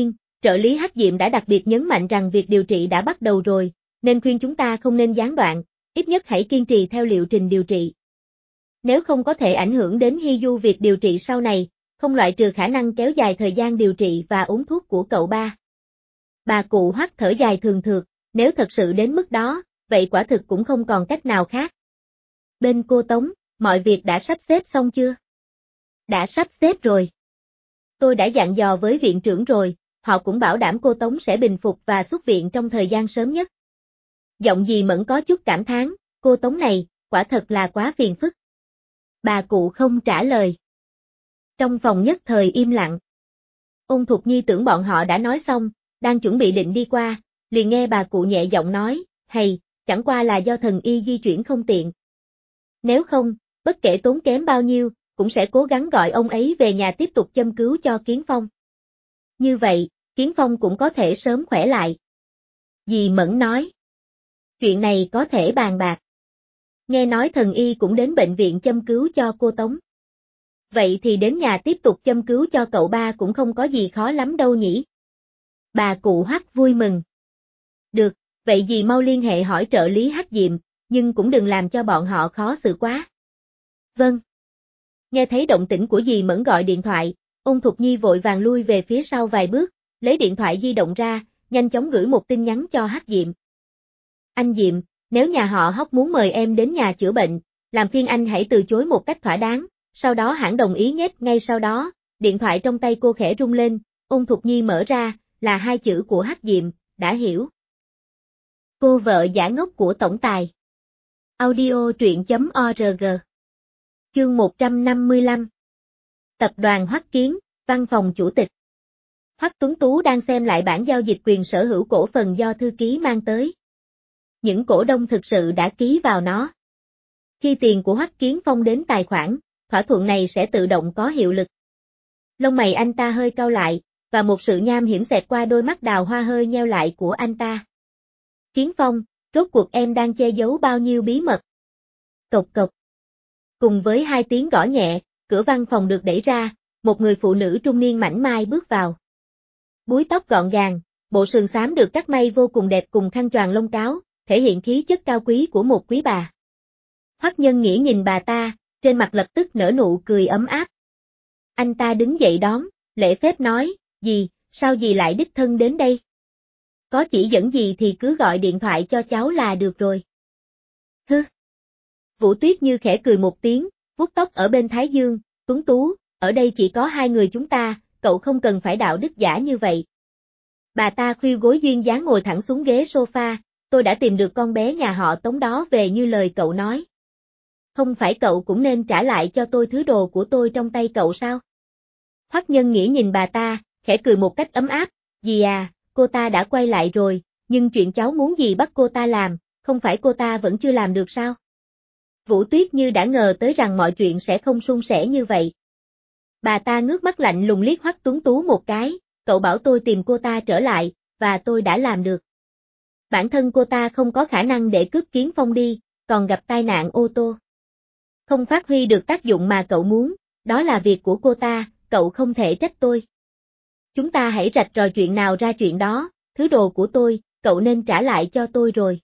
Speaker 1: trợ lý Hắc Diệm đã đặc biệt nhấn mạnh rằng việc điều trị đã bắt đầu rồi, nên khuyên chúng ta không nên gián đoạn, ít nhất hãy kiên trì theo liệu trình điều trị. Nếu không có thể ảnh hưởng đến Hy Du việc điều trị sau này, không loại trừ khả năng kéo dài thời gian điều trị và uống thuốc của cậu ba. Bà cụ Hoắc thở dài thường thượt, nếu thật sự đến mức đó, vậy quả thực cũng không còn cách nào khác. Bên cô Tống, mọi việc đã sắp xếp xong chưa? Đã sắp xếp rồi. Tôi đã dặn dò với viện trưởng rồi, họ cũng bảo đảm cô Tống sẽ bình phục và xuất viện trong thời gian sớm nhất. Giọng dì Mẫn có chút cảm thán, cô Tống này, quả thật là quá phiền phức. Bà cụ không trả lời. Trong phòng nhất thời im lặng. Ôn Thục Nhi tưởng bọn họ đã nói xong, đang chuẩn bị định đi qua, liền nghe bà cụ nhẹ giọng nói, hay, chẳng qua là do thần y di chuyển không tiện. Nếu không, bất kể tốn kém bao nhiêu, cũng sẽ cố gắng gọi ông ấy về nhà tiếp tục châm cứu cho Kiến Phong. Như vậy, Kiến Phong cũng có thể sớm khỏe lại. Dì Mẫn nói. Chuyện này có thể bàn bạc. Nghe nói thần y cũng đến bệnh viện châm cứu cho cô Tống. Vậy thì đến nhà tiếp tục châm cứu cho cậu ba cũng không có gì khó lắm đâu nhỉ. Bà cụ Hoắc vui mừng. Được, vậy dì mau liên hệ hỏi trợ lý Hắc Diệm, nhưng cũng đừng làm cho bọn họ khó xử quá. Vâng. Nghe thấy động tĩnh của dì Mẫn gọi điện thoại, Ôn Thục Nhi vội vàng lui về phía sau vài bước, lấy điện thoại di động ra, nhanh chóng gửi một tin nhắn cho Hắc Diệm. Anh Diệm, nếu nhà họ Hoắc muốn mời em đến nhà chữa bệnh, làm phiền anh hãy từ chối một cách thỏa đáng, sau đó hẳn đồng ý nhé. Ngay sau đó, điện thoại trong tay cô khẽ rung lên, Ôn Thục Nhi mở ra, là hai chữ của Hắc Diệm, đã hiểu. Cô vợ giả ngốc của tổng tài. Audio truyện.org. Chương 155. Tập đoàn Hoắc Kiến, văn phòng chủ tịch. Hoắc Tuấn Tú đang xem lại bản giao dịch quyền sở hữu cổ phần do thư ký mang tới. Những cổ đông thực sự đã ký vào nó. Khi tiền của Hoắc Kiến Phong đến tài khoản, thỏa thuận này sẽ tự động có hiệu lực. Lông mày anh ta hơi cau lại, và một sự nham hiểm xẹt qua đôi mắt đào hoa hơi nheo lại của anh ta. Kiến Phong, rốt cuộc em đang che giấu bao nhiêu bí mật? Cộc cộc. Cùng với hai tiếng gõ nhẹ, cửa văn phòng được đẩy ra, một người phụ nữ trung niên mảnh mai bước vào. Búi tóc gọn gàng, bộ sườn xám được cắt may vô cùng đẹp cùng khăn choàng lông cáo, thể hiện khí chất cao quý của một quý bà. Hoắc Nhân Nghĩa nhìn bà ta, trên mặt lập tức nở nụ cười ấm áp. Anh ta đứng dậy đón, lễ phép nói, dì, sao dì lại đích thân đến đây? Có chỉ dẫn gì thì cứ gọi điện thoại cho cháu là được rồi. Hứ. Vũ Tuyết Như khẽ cười một tiếng, vuốt tóc ở bên thái dương, Tuấn Tú, ở đây chỉ có hai người chúng ta, cậu không cần phải đạo đức giả như vậy. Bà ta khuỵu gối duyên dáng ngồi thẳng xuống ghế sofa, tôi đã tìm được con bé nhà họ Tống đó về như lời cậu nói. Không phải cậu cũng nên trả lại cho tôi thứ đồ của tôi trong tay cậu sao? Hoắc Nhân Nghĩa nhìn bà ta, khẽ cười một cách ấm áp, dì à, cô ta đã quay lại rồi, nhưng chuyện cháu muốn gì bắt cô ta làm, không phải cô ta vẫn chưa làm được sao? Vũ Tuyết Như đã ngờ tới rằng mọi chuyện sẽ không suôn sẻ như vậy. Bà ta ngước mắt lạnh lùng liếc Hoắc Tuấn Tú một cái, cậu bảo tôi tìm cô ta trở lại, và tôi đã làm được. Bản thân cô ta không có khả năng để cướp Kiến Phong đi, còn gặp tai nạn ô tô. Không phát huy được tác dụng mà cậu muốn, đó là việc của cô ta, cậu không thể trách tôi. Chúng ta hãy rạch ròi chuyện nào ra chuyện đó, thứ đồ của tôi, cậu nên trả lại cho tôi rồi.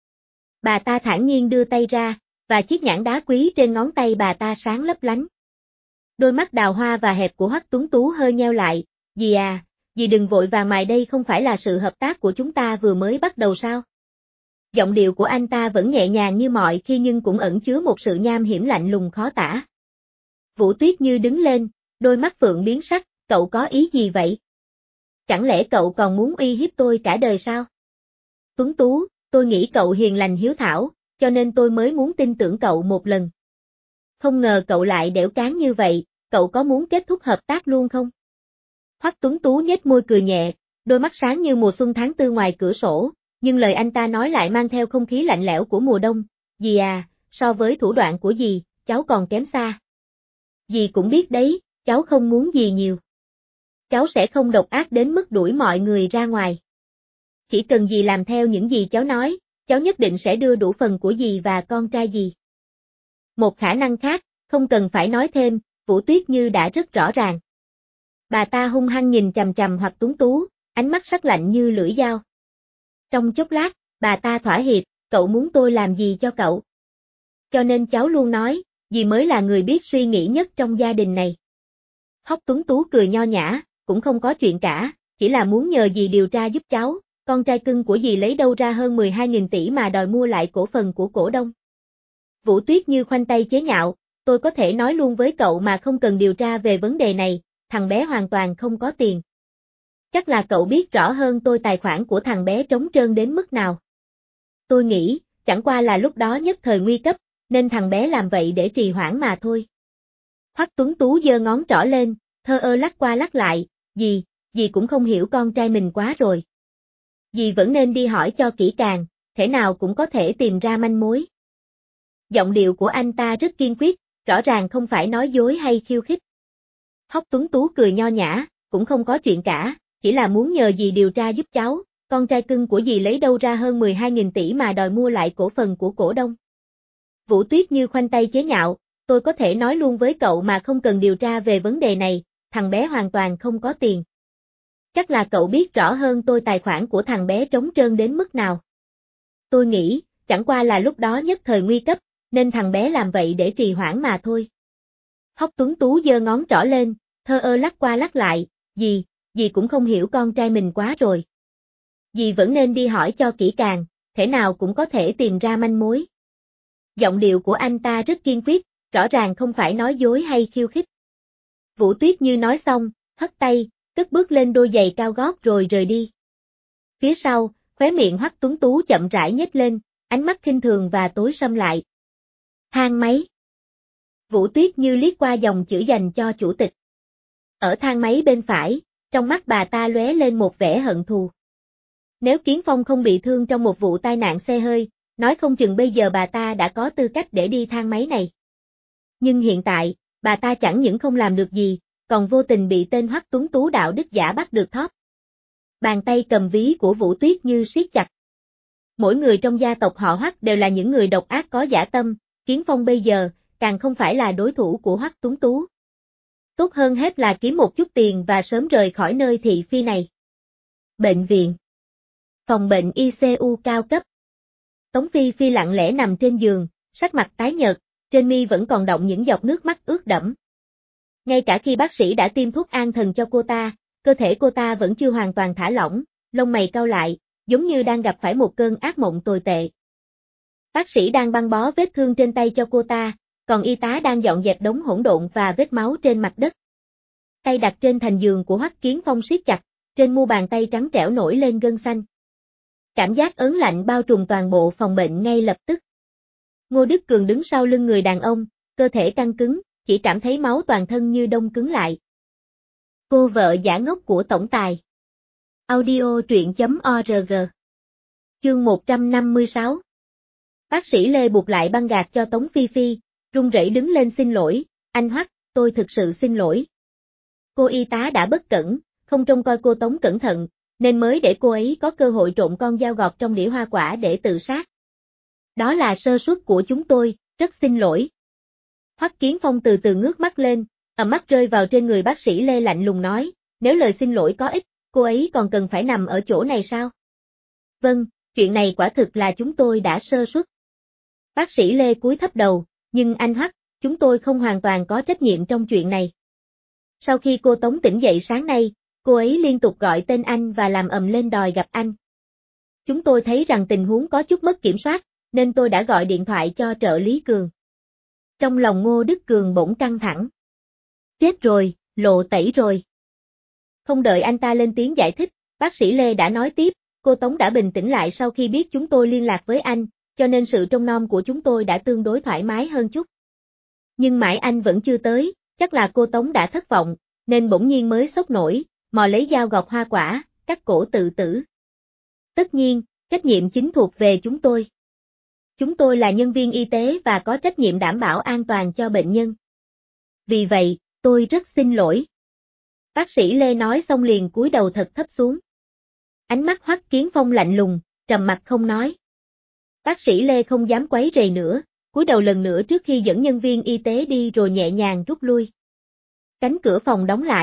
Speaker 1: Bà ta thản nhiên đưa tay ra, và chiếc nhẫn đá quý trên ngón tay bà ta sáng lấp lánh. Đôi mắt đào hoa và hẹp của Hoắc Tuấn Tú hơi nheo lại, dì à, dì đừng vội vàng mài, đây không phải là sự hợp tác của chúng ta vừa mới bắt đầu sao? Giọng điệu của anh ta vẫn nhẹ nhàng như mọi khi nhưng cũng ẩn chứa một sự nham hiểm lạnh lùng khó tả. Vũ Tuyết Như đứng lên, đôi mắt phượng biến sắc, cậu có ý gì vậy? Chẳng lẽ cậu còn muốn uy hiếp tôi cả đời sao? Tuấn Tú, tôi nghĩ cậu hiền lành hiếu thảo, cho nên tôi mới muốn tin tưởng cậu một lần. Không ngờ cậu lại đẻo cán như vậy, cậu có muốn kết thúc hợp tác luôn không? Hoắc Tuấn Tú nhếch môi cười nhẹ, đôi mắt sáng như mùa xuân tháng tư ngoài cửa sổ, nhưng lời anh ta nói lại mang theo không khí lạnh lẽo của mùa đông. Dì à, so với thủ đoạn của dì, cháu còn kém xa. Dì cũng biết đấy, cháu không muốn gì nhiều. Cháu sẽ không độc ác đến mức đuổi mọi người ra ngoài. Chỉ cần dì làm theo những gì cháu nói, cháu nhất định sẽ đưa đủ phần của dì và con trai dì. Một khả năng khác, không cần phải nói thêm, Vũ Tuyết Như đã rất rõ ràng. Bà ta hung hăng nhìn chằm chằm Hoắc Tuấn Tú, ánh mắt sắc lạnh như lưỡi dao. Trong chốc lát, bà ta thỏa hiệp, cậu muốn tôi làm gì cho cậu? Cho nên cháu luôn nói, dì mới là người biết suy nghĩ nhất trong gia đình này. Hoắc Tuấn Tú cười nho nhã, cũng không có chuyện cả, chỉ là muốn nhờ dì điều tra giúp cháu, con trai cưng của dì lấy đâu ra hơn 12.000 tỷ mà đòi mua lại cổ phần của cổ đông. Vũ Tuyết Như khoanh tay chế nhạo, tôi có thể nói luôn với cậu mà không cần điều tra về vấn đề này, thằng bé hoàn toàn không có tiền. Chắc là cậu biết rõ hơn tôi tài khoản của thằng bé trống trơn đến mức nào. Tôi nghĩ, chẳng qua là lúc đó nhất thời nguy cấp, nên thằng bé làm vậy để trì hoãn mà thôi. Hoắc Tuấn Tú giơ ngón trỏ lên, thờ ơ lắc qua lắc lại, dì cũng không hiểu con trai mình quá rồi. Dì vẫn nên đi hỏi cho kỹ càng, thể nào cũng có thể tìm ra manh mối. Giọng điệu của anh ta rất kiên quyết, rõ ràng không phải nói dối hay khiêu khích. Hoắc Tuấn Tú cười nho nhã, cũng không có chuyện cả, chỉ là muốn nhờ dì điều tra giúp cháu, con trai cưng của dì lấy đâu ra hơn 12.000 tỷ mà đòi mua lại cổ phần của cổ đông. Vũ Tuyết Như khoanh tay chế nhạo, tôi có thể nói luôn với cậu mà không cần điều tra về vấn đề này, thằng bé hoàn toàn không có tiền. Chắc là cậu biết rõ hơn tôi tài khoản của thằng bé trống trơn đến mức nào. Tôi nghĩ, chẳng qua là lúc đó nhất thời nguy cấp, nên thằng bé làm vậy để trì hoãn mà thôi. Hoắc Tuấn Tú giơ ngón trỏ lên, thờ ơ lắc qua lắc lại, dì cũng không hiểu con trai mình quá rồi. Dì vẫn nên đi hỏi cho kỹ càng, thể nào cũng có thể tìm ra manh mối. Giọng điệu của anh ta rất kiên quyết, rõ ràng không phải nói dối hay khiêu khích. Vũ Tuyết Như nói xong, hất tay, cất bước lên đôi giày cao gót rồi rời đi. Phía sau, khóe miệng Hoắc Tuấn Tú chậm rãi nhếch lên, ánh mắt khinh thường và tối sầm lại. Thang máy. Vũ Tuyết Như liếc qua dòng chữ dành cho chủ tịch. Ở thang máy bên phải, trong mắt bà ta lóe lên một vẻ hận thù. Nếu Kiến Phong không bị thương trong một vụ tai nạn xe hơi, nói không chừng bây giờ bà ta đã có tư cách để đi thang máy này. Nhưng hiện tại, bà ta chẳng những không làm được gì, còn vô tình bị tên Hoắc Tuấn Tú đạo đức giả bắt được thóp. Bàn tay cầm ví của Vũ Tuyết Như siết chặt. Mỗi người trong gia tộc họ Hoắc đều là những người độc ác có dã tâm, Kiến Phong bây giờ, càng không phải là đối thủ của Hoắc Tuấn Tú. Tốt hơn hết là kiếm một chút tiền và sớm rời khỏi nơi thị phi này. Bệnh viện. Phòng bệnh ICU cao cấp. Tống Phi Phi lặng lẽ nằm trên giường, sắc mặt tái nhợt, trên mi vẫn còn đọng những giọt nước mắt ướt đẫm. Ngay cả khi bác sĩ đã tiêm thuốc an thần cho cô ta, cơ thể cô ta vẫn chưa hoàn toàn thả lỏng, lông mày cau lại, giống như đang gặp phải một cơn ác mộng tồi tệ. Bác sĩ đang băng bó vết thương trên tay cho cô ta, còn y tá đang dọn dẹp đống hỗn độn và vết máu trên mặt đất. Tay đặt trên thành giường của Hoắc Kiến Phong siết chặt, trên mu bàn tay trắng trẻo nổi lên gân xanh. Cảm giác ớn lạnh bao trùm toàn bộ phòng bệnh ngay lập tức. Ngô Đức Cường đứng sau lưng người đàn ông, cơ thể căng cứng, chỉ cảm thấy máu toàn thân như đông cứng lại. Cô vợ giả ngốc của tổng tài. Audio truyện.org. Chương 156. Bác sĩ Lê buộc lại băng gạc cho Tống Phi Phi, run rẩy đứng lên xin lỗi, anh Hoắc, tôi thực sự xin lỗi. Cô y tá đã bất cẩn, không trông coi cô Tống cẩn thận, nên mới để cô ấy có cơ hội trộn con dao gọt trong đĩa hoa quả để tự sát. Đó là sơ suất của chúng tôi, rất xin lỗi. Hoắc Kiến Phong từ từ ngước mắt lên, tầm mắt rơi vào trên người bác sĩ Lê lạnh lùng nói, nếu lời xin lỗi có ích, cô ấy còn cần phải nằm ở chỗ này sao? Vâng, chuyện này quả thực là chúng tôi đã sơ suất. Bác sĩ Lê cúi thấp đầu, nhưng anh Hoắc, chúng tôi không hoàn toàn có trách nhiệm trong chuyện này. Sau khi cô Tống tỉnh dậy sáng nay, cô ấy liên tục gọi tên anh và làm ầm lên đòi gặp anh. Chúng tôi thấy rằng tình huống có chút mất kiểm soát, nên tôi đã gọi điện thoại cho trợ lý Cường. Trong lòng Ngô Đức Cường bỗng căng thẳng. Chết rồi, lộ tẩy rồi. Không đợi anh ta lên tiếng giải thích, bác sĩ Lê đã nói tiếp, cô Tống đã bình tĩnh lại sau khi biết chúng tôi liên lạc với anh, cho nên sự trông nom của chúng tôi đã tương đối thoải mái hơn chút. Nhưng mãi anh vẫn chưa tới, chắc là cô Tống đã thất vọng, nên bỗng nhiên mới sốc nổi, mò lấy dao gọt hoa quả, cắt cổ tự tử. Tất nhiên, trách nhiệm chính thuộc về chúng tôi. Chúng tôi là nhân viên y tế và có trách nhiệm đảm bảo an toàn cho bệnh nhân. Vì vậy, tôi rất xin lỗi. Bác sĩ Lê nói xong liền cúi đầu thật thấp xuống. Ánh mắt Hoắc Kiến Phong lạnh lùng, trầm mặc không nói. Bác sĩ Lê không dám quấy rầy nữa, cúi đầu lần nữa trước khi dẫn nhân viên y tế đi rồi nhẹ nhàng rút lui. Cánh cửa phòng đóng lại,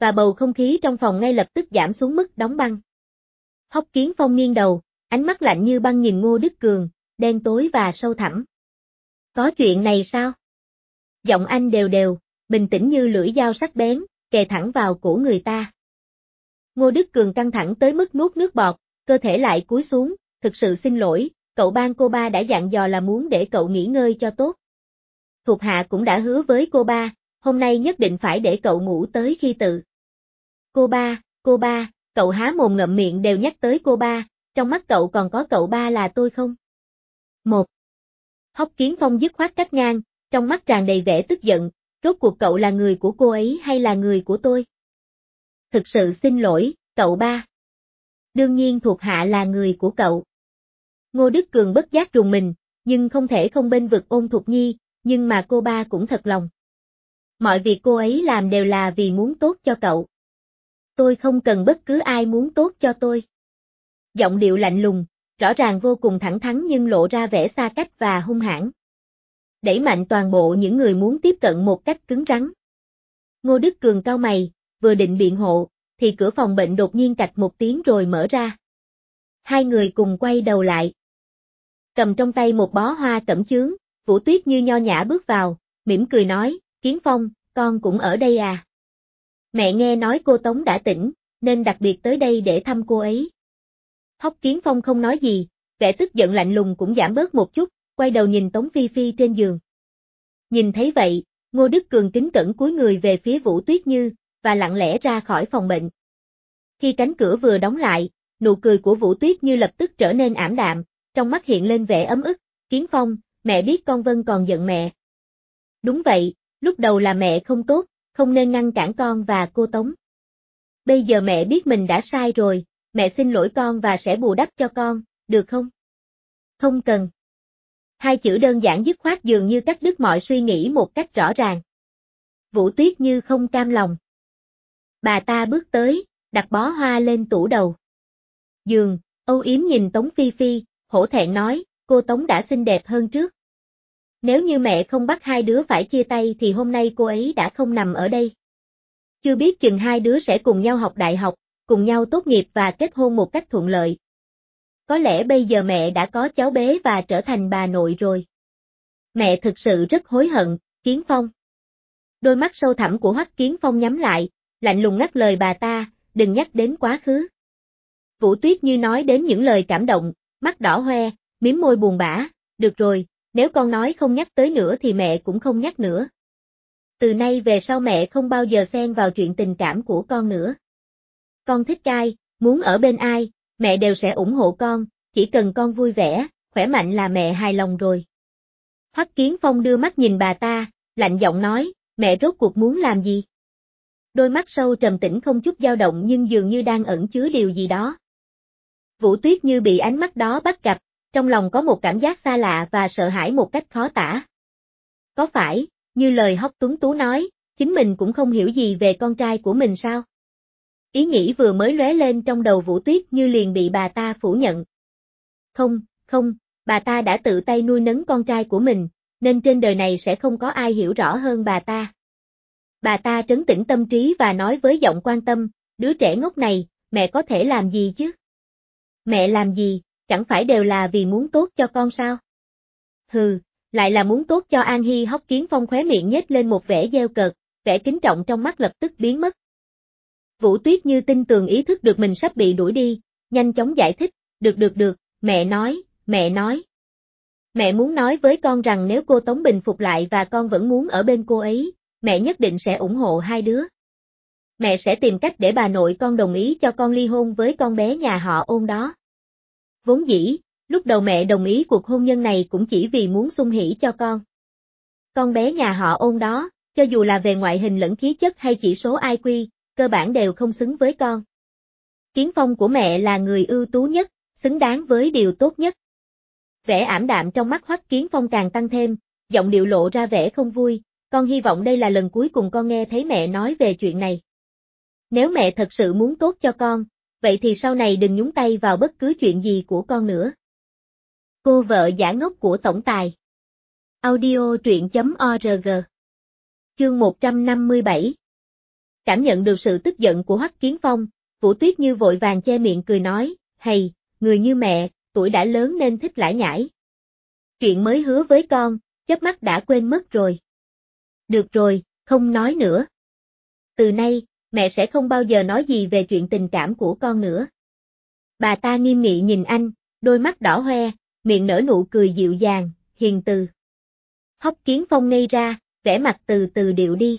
Speaker 1: và bầu không khí trong phòng ngay lập tức giảm xuống mức đóng băng. Hoắc Kiến Phong nghiêng đầu, ánh mắt lạnh như băng nhìn Ngô Đức Cường, đen tối và sâu thẳm. Có chuyện này sao? Giọng anh đều đều, bình tĩnh như lưỡi dao sắc bén, kề thẳng vào cổ người ta. Ngô Đức Cường căng thẳng tới mức nuốt nước bọt, cơ thể lại cúi xuống, thực sự xin lỗi, cậu ban cô ba đã dặn dò là muốn để cậu nghỉ ngơi cho tốt. Thuộc hạ cũng đã hứa với cô ba, hôm nay nhất định phải để cậu ngủ tới khi tự. Cô ba, cậu há mồm ngậm miệng đều nhắc tới cô ba, trong mắt cậu còn có cậu ba là tôi không? Một. Hoắc Kiến Phong dứt khoát cắt ngang, trong mắt tràn đầy vẻ tức giận, rốt cuộc cậu là người của cô ấy hay là người của tôi? Thực sự xin lỗi, cậu ba. Đương nhiên thuộc hạ là người của cậu. Ngô Đức Cường bất giác rùng mình, nhưng không thể không bênh vực Ôn Thục Nhi, nhưng mà cô ba cũng thật lòng. Mọi việc cô ấy làm đều là vì muốn tốt cho cậu. Tôi không cần bất cứ ai muốn tốt cho tôi. Giọng điệu lạnh lùng, rõ ràng vô cùng thẳng thắn nhưng lộ ra vẻ xa cách và hung hãn. Đẩy mạnh toàn bộ những người muốn tiếp cận một cách cứng rắn. Ngô Đức Cường cau mày, vừa định biện hộ, thì cửa phòng bệnh đột nhiên cạch một tiếng rồi mở ra. Hai người cùng quay đầu lại. Cầm trong tay một bó hoa cẩm chướng, Vũ Tuyết Như nho nhã bước vào, mỉm cười nói, Kiến Phong, con cũng ở đây à? Mẹ nghe nói cô Tống đã tỉnh, nên đặc biệt tới đây để thăm cô ấy. Hoắc Kiến Phong không nói gì, vẻ tức giận lạnh lùng cũng giảm bớt một chút, quay đầu nhìn Tống Phi Phi trên giường. Nhìn thấy vậy, Ngô Đức Cường kính cẩn cúi người về phía Vũ Tuyết Như, và lặng lẽ ra khỏi phòng bệnh. Khi cánh cửa vừa đóng lại, nụ cười của Vũ Tuyết Như lập tức trở nên ảm đạm, trong mắt hiện lên vẻ ấm ức, Kiến Phong, mẹ biết con Vân còn giận mẹ. Đúng vậy, lúc đầu là mẹ không tốt, không nên ngăn cản con và cô Tống. Bây giờ mẹ biết mình đã sai rồi, mẹ xin lỗi con và sẽ bù đắp cho con, được không? Không cần. Hai chữ đơn giản dứt khoát dường như cắt đứt mọi suy nghĩ một cách rõ ràng. Vũ Tuyết Như không cam lòng. Bà ta bước tới, đặt bó hoa lên tủ đầu giường, âu yếm nhìn Tống Phi Phi, hổ thẹn nói, cô Tống đã xinh đẹp hơn trước. Nếu như mẹ không bắt hai đứa phải chia tay thì hôm nay cô ấy đã không nằm ở đây. Chưa biết chừng hai đứa sẽ cùng nhau học đại học, cùng nhau tốt nghiệp và kết hôn một cách thuận lợi. Có lẽ bây giờ mẹ đã có cháu bé và trở thành bà nội rồi. Mẹ thực sự rất hối hận, Kiến Phong. Đôi mắt sâu thẳm của Hoắc Kiến Phong nhắm lại, lạnh lùng ngắt lời bà ta, đừng nhắc đến quá khứ. Vũ Tuyết Như nói đến những lời cảm động, mắt đỏ hoe, mím môi buồn bã, được rồi, nếu con nói không nhắc tới nữa thì mẹ cũng không nhắc nữa. Từ nay về sau mẹ không bao giờ xen vào chuyện tình cảm của con nữa. Con thích ai, muốn ở bên ai, mẹ đều sẽ ủng hộ con, chỉ cần con vui vẻ, khỏe mạnh là mẹ hài lòng rồi. Hoắc Kiến Phong đưa mắt nhìn bà ta, lạnh giọng nói, mẹ rốt cuộc muốn làm gì? Đôi mắt sâu trầm tĩnh không chút dao động nhưng dường như đang ẩn chứa điều gì đó. Vũ Tuyết Như bị ánh mắt đó bắt gặp, trong lòng có một cảm giác xa lạ và sợ hãi một cách khó tả. Có phải, như lời Hoắc Tuấn Tú nói, chính mình cũng không hiểu gì về con trai của mình sao? Ý nghĩ vừa mới lóe lên trong đầu Vũ Tuyết Như liền bị bà ta phủ nhận. Không, bà ta đã tự tay nuôi nấng con trai của mình, nên trên đời này sẽ không có ai hiểu rõ hơn bà ta. Bà ta trấn tĩnh tâm trí và nói với giọng quan tâm, đứa trẻ ngốc này, mẹ có thể làm gì chứ? Mẹ làm gì, chẳng phải đều là vì muốn tốt cho con sao? Hừ, lại là muốn tốt cho An Hy. Hoắc Kiến Phong khóe miệng nhếch lên một vẻ giễu cợt, vẻ kính trọng trong mắt lập tức biến mất. Vũ Tuyết Như tin tường ý thức được mình sắp bị đuổi đi, nhanh chóng giải thích, được, mẹ nói. Mẹ muốn nói với con rằng nếu cô Tống bình phục lại và con vẫn muốn ở bên cô ấy, mẹ nhất định sẽ ủng hộ hai đứa. Mẹ sẽ tìm cách để bà nội con đồng ý cho con ly hôn với con bé nhà họ Ôn đó. Vốn dĩ, lúc đầu mẹ đồng ý cuộc hôn nhân này cũng chỉ vì muốn xung hỉ cho con. Con bé nhà họ Ôn đó, cho dù là về ngoại hình lẫn khí chất hay chỉ số IQ, cơ bản đều không xứng với con. Kiến Phong của mẹ là người ưu tú nhất, xứng đáng với điều tốt nhất. Vẻ ảm đạm trong mắt Hoắc Kiến Phong càng tăng thêm, giọng điệu lộ ra vẻ không vui, con hy vọng đây là lần cuối cùng con nghe thấy mẹ nói về chuyện này. Nếu mẹ thật sự muốn tốt cho con, vậy thì sau này đừng nhúng tay vào bất cứ chuyện gì của con nữa. Cô vợ giả ngốc của tổng tài. Audio truyện.org. Chương 157. Cảm nhận được sự tức giận của Hoắc Kiến Phong, Vũ Tuyết Như vội vàng che miệng cười nói, hay, người như mẹ, tuổi đã lớn nên thích lải nhải. Chuyện mới hứa với con, chớp mắt đã quên mất rồi. Được rồi, không nói nữa. Từ nay, mẹ sẽ không bao giờ nói gì về chuyện tình cảm của con nữa. Bà ta nghiêm nghị nhìn anh, đôi mắt đỏ hoe, miệng nở nụ cười dịu dàng, hiền từ. Hoắc Kiến Phong ngây ra, vẻ mặt từ từ điệu đi.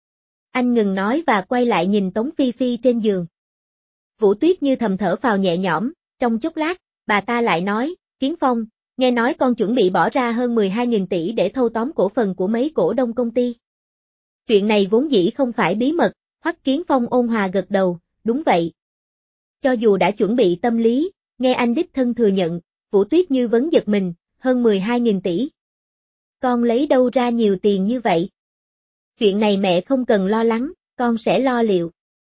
Speaker 1: Anh ngừng nói và quay lại nhìn Tống Phi Phi trên giường. Vũ Tuyết Như thầm thở phào nhẹ nhõm, trong chốc lát, bà ta lại nói, Kiến Phong, nghe nói con chuẩn bị bỏ ra hơn 12.000 tỷ để thâu tóm cổ phần của mấy cổ đông công ty. Chuyện này vốn dĩ không phải bí mật, Hoắc Kiến Phong ôn hòa gật đầu, đúng vậy. Cho dù đã chuẩn bị tâm lý, nghe anh đích thân thừa nhận, Vũ Tuyết Như vẫn giật mình, hơn 12.000 tỷ. Con lấy đâu ra nhiều tiền như vậy? Chuyện này mẹ không cần lo lắng, con sẽ lo liệu.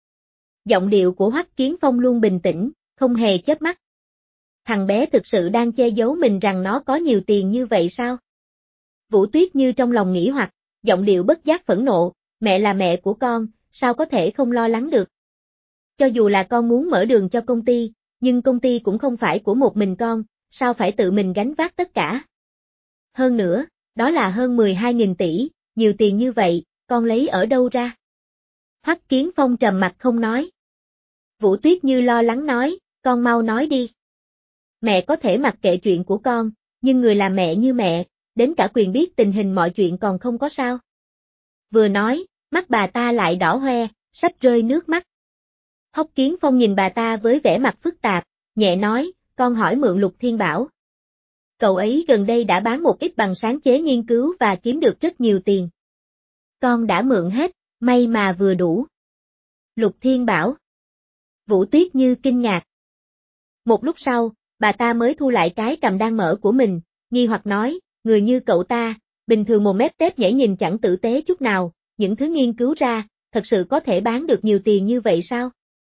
Speaker 1: Giọng điệu của Hoắc Kiến Phong luôn bình tĩnh, không hề chớp mắt. Thằng bé thực sự đang che giấu mình rằng nó có nhiều tiền như vậy sao? Vũ Tuyết Như trong lòng nghĩ hoặc, giọng điệu bất giác phẫn nộ, mẹ là mẹ của con, sao có thể không lo lắng được? Cho dù là con muốn mở đường cho công ty, nhưng công ty cũng không phải của một mình con, sao phải tự mình gánh vác tất cả? Hơn nữa, đó là hơn 12.000 tỷ, nhiều tiền như vậy, con lấy ở đâu ra? Hoắc Kiến Phong trầm mặt không nói. Vũ Tuyết Như lo lắng nói, con mau nói đi. Mẹ có thể mặc kệ chuyện của con, nhưng người làm mẹ như mẹ, đến cả quyền biết tình hình mọi chuyện còn không có sao. Vừa nói, mắt bà ta lại đỏ hoe, sắp rơi nước mắt. Hoắc Kiến Phong nhìn bà ta với vẻ mặt phức tạp, nhẹ nói, con hỏi mượn Lục Thiên Bảo. Cậu ấy gần đây đã bán một ít bằng sáng chế nghiên cứu và kiếm được rất nhiều tiền. Con đã mượn hết, may mà vừa đủ. Lục Thiên Bảo. Vũ Tuyết Như kinh ngạc. Một lúc sau, bà ta mới thu lại cái cầm đang mở của mình, nghi hoặc nói, người như cậu ta, bình thường một mép tép nhảy nhìn chẳng tử tế chút nào, những thứ nghiên cứu ra, thật sự có thể bán được nhiều tiền như vậy sao?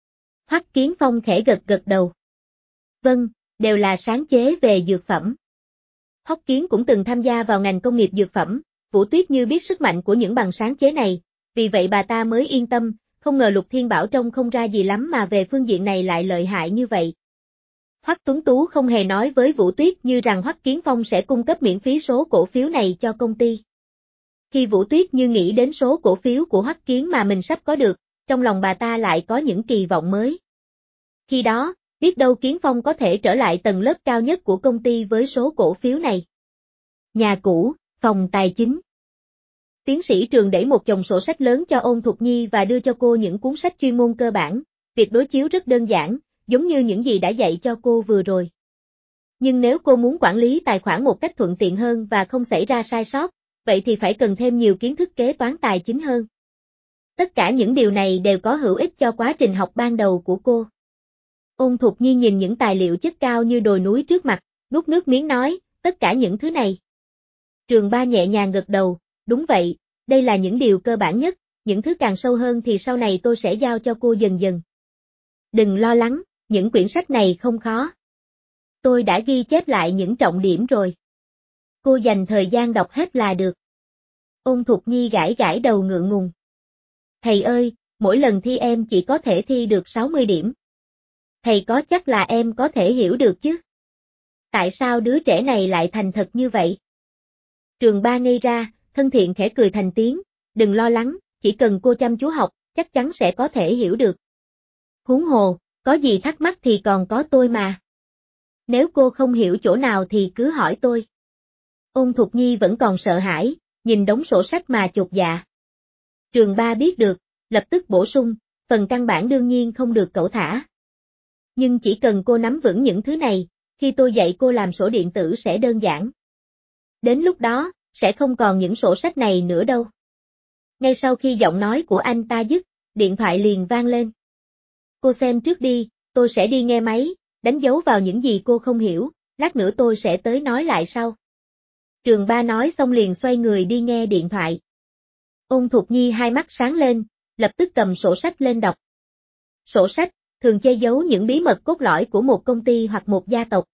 Speaker 1: Hoắc Kiến Phong khẽ gật gật đầu. Vâng, đều là sáng chế về dược phẩm. Hoắc Kiến cũng từng tham gia vào ngành công nghiệp dược phẩm, Vũ Tuyết Như biết sức mạnh của những bằng sáng chế này, vì vậy bà ta mới yên tâm, không ngờ Lục Thiên Bảo trông không ra gì lắm mà về phương diện này lại lợi hại như vậy. Hoắc Tuấn Tú không hề nói với Vũ Tuyết Như rằng Hoắc Kiến Phong sẽ cung cấp miễn phí số cổ phiếu này cho công ty. Khi Vũ Tuyết Như nghĩ đến số cổ phiếu của Hoắc Kiến mà mình sắp có được, trong lòng bà ta lại có những kỳ vọng mới. Khi đó, biết đâu Kiến Phong có thể trở lại tầng lớp cao nhất của công ty với số cổ phiếu này. Nhà cũ, phòng tài chính. Tiến sĩ Trường đẩy một chồng sổ sách lớn cho Ôn Thục Nhi và đưa cho cô những cuốn sách chuyên môn cơ bản, việc đối chiếu rất đơn giản, giống như những gì đã dạy cho cô vừa rồi. Nhưng nếu cô muốn quản lý tài khoản một cách thuận tiện hơn và không xảy ra sai sót, vậy thì phải cần thêm nhiều kiến thức kế toán tài chính hơn. Tất cả những điều này đều có hữu ích cho quá trình học ban đầu của cô. Ôn Thục Nhi nhìn những tài liệu chất cao như đồi núi trước mặt, nuốt nước miếng nói, tất cả những thứ này. Trường Ba nhẹ nhàng gật đầu, đúng vậy, đây là những điều cơ bản nhất, những thứ càng sâu hơn thì sau này tôi sẽ giao cho cô dần dần. Đừng lo lắng, những quyển sách này không khó. Tôi đã ghi chép lại những trọng điểm rồi. Cô dành thời gian đọc hết là được. Ôn Thục Nhi gãi gãi đầu ngượng ngùng. Thầy ơi, mỗi lần thi em chỉ có thể thi được 60 điểm. Thầy có chắc là em có thể hiểu được chứ? Tại sao đứa trẻ này lại thành thật như vậy? Trường Ba ngây ra, thân thiện khẽ cười thành tiếng, đừng lo lắng, chỉ cần cô chăm chú học, chắc chắn sẽ có thể hiểu được. Huống hồ, có gì thắc mắc thì còn có tôi mà. Nếu cô không hiểu chỗ nào thì cứ hỏi tôi. Ôn Thục Nhi vẫn còn sợ hãi, nhìn đống sổ sách mà chột dạ. Trường Ba biết được, lập tức bổ sung, phần căn bản đương nhiên không được cẩu thả. Nhưng chỉ cần cô nắm vững những thứ này, khi tôi dạy cô làm sổ điện tử sẽ đơn giản. Đến lúc đó, sẽ không còn những sổ sách này nữa đâu. Ngay sau khi giọng nói của anh ta dứt, điện thoại liền vang lên. Cô xem trước đi, tôi sẽ đi nghe máy, đánh dấu vào những gì cô không hiểu, lát nữa tôi sẽ tới nói lại sau. Trường Ba nói xong liền xoay người đi nghe điện thoại. Ôn Thục Nhi hai mắt sáng lên, lập tức cầm sổ sách lên đọc. Sổ sách, thường che giấu những bí mật cốt lõi của một công ty hoặc một gia tộc.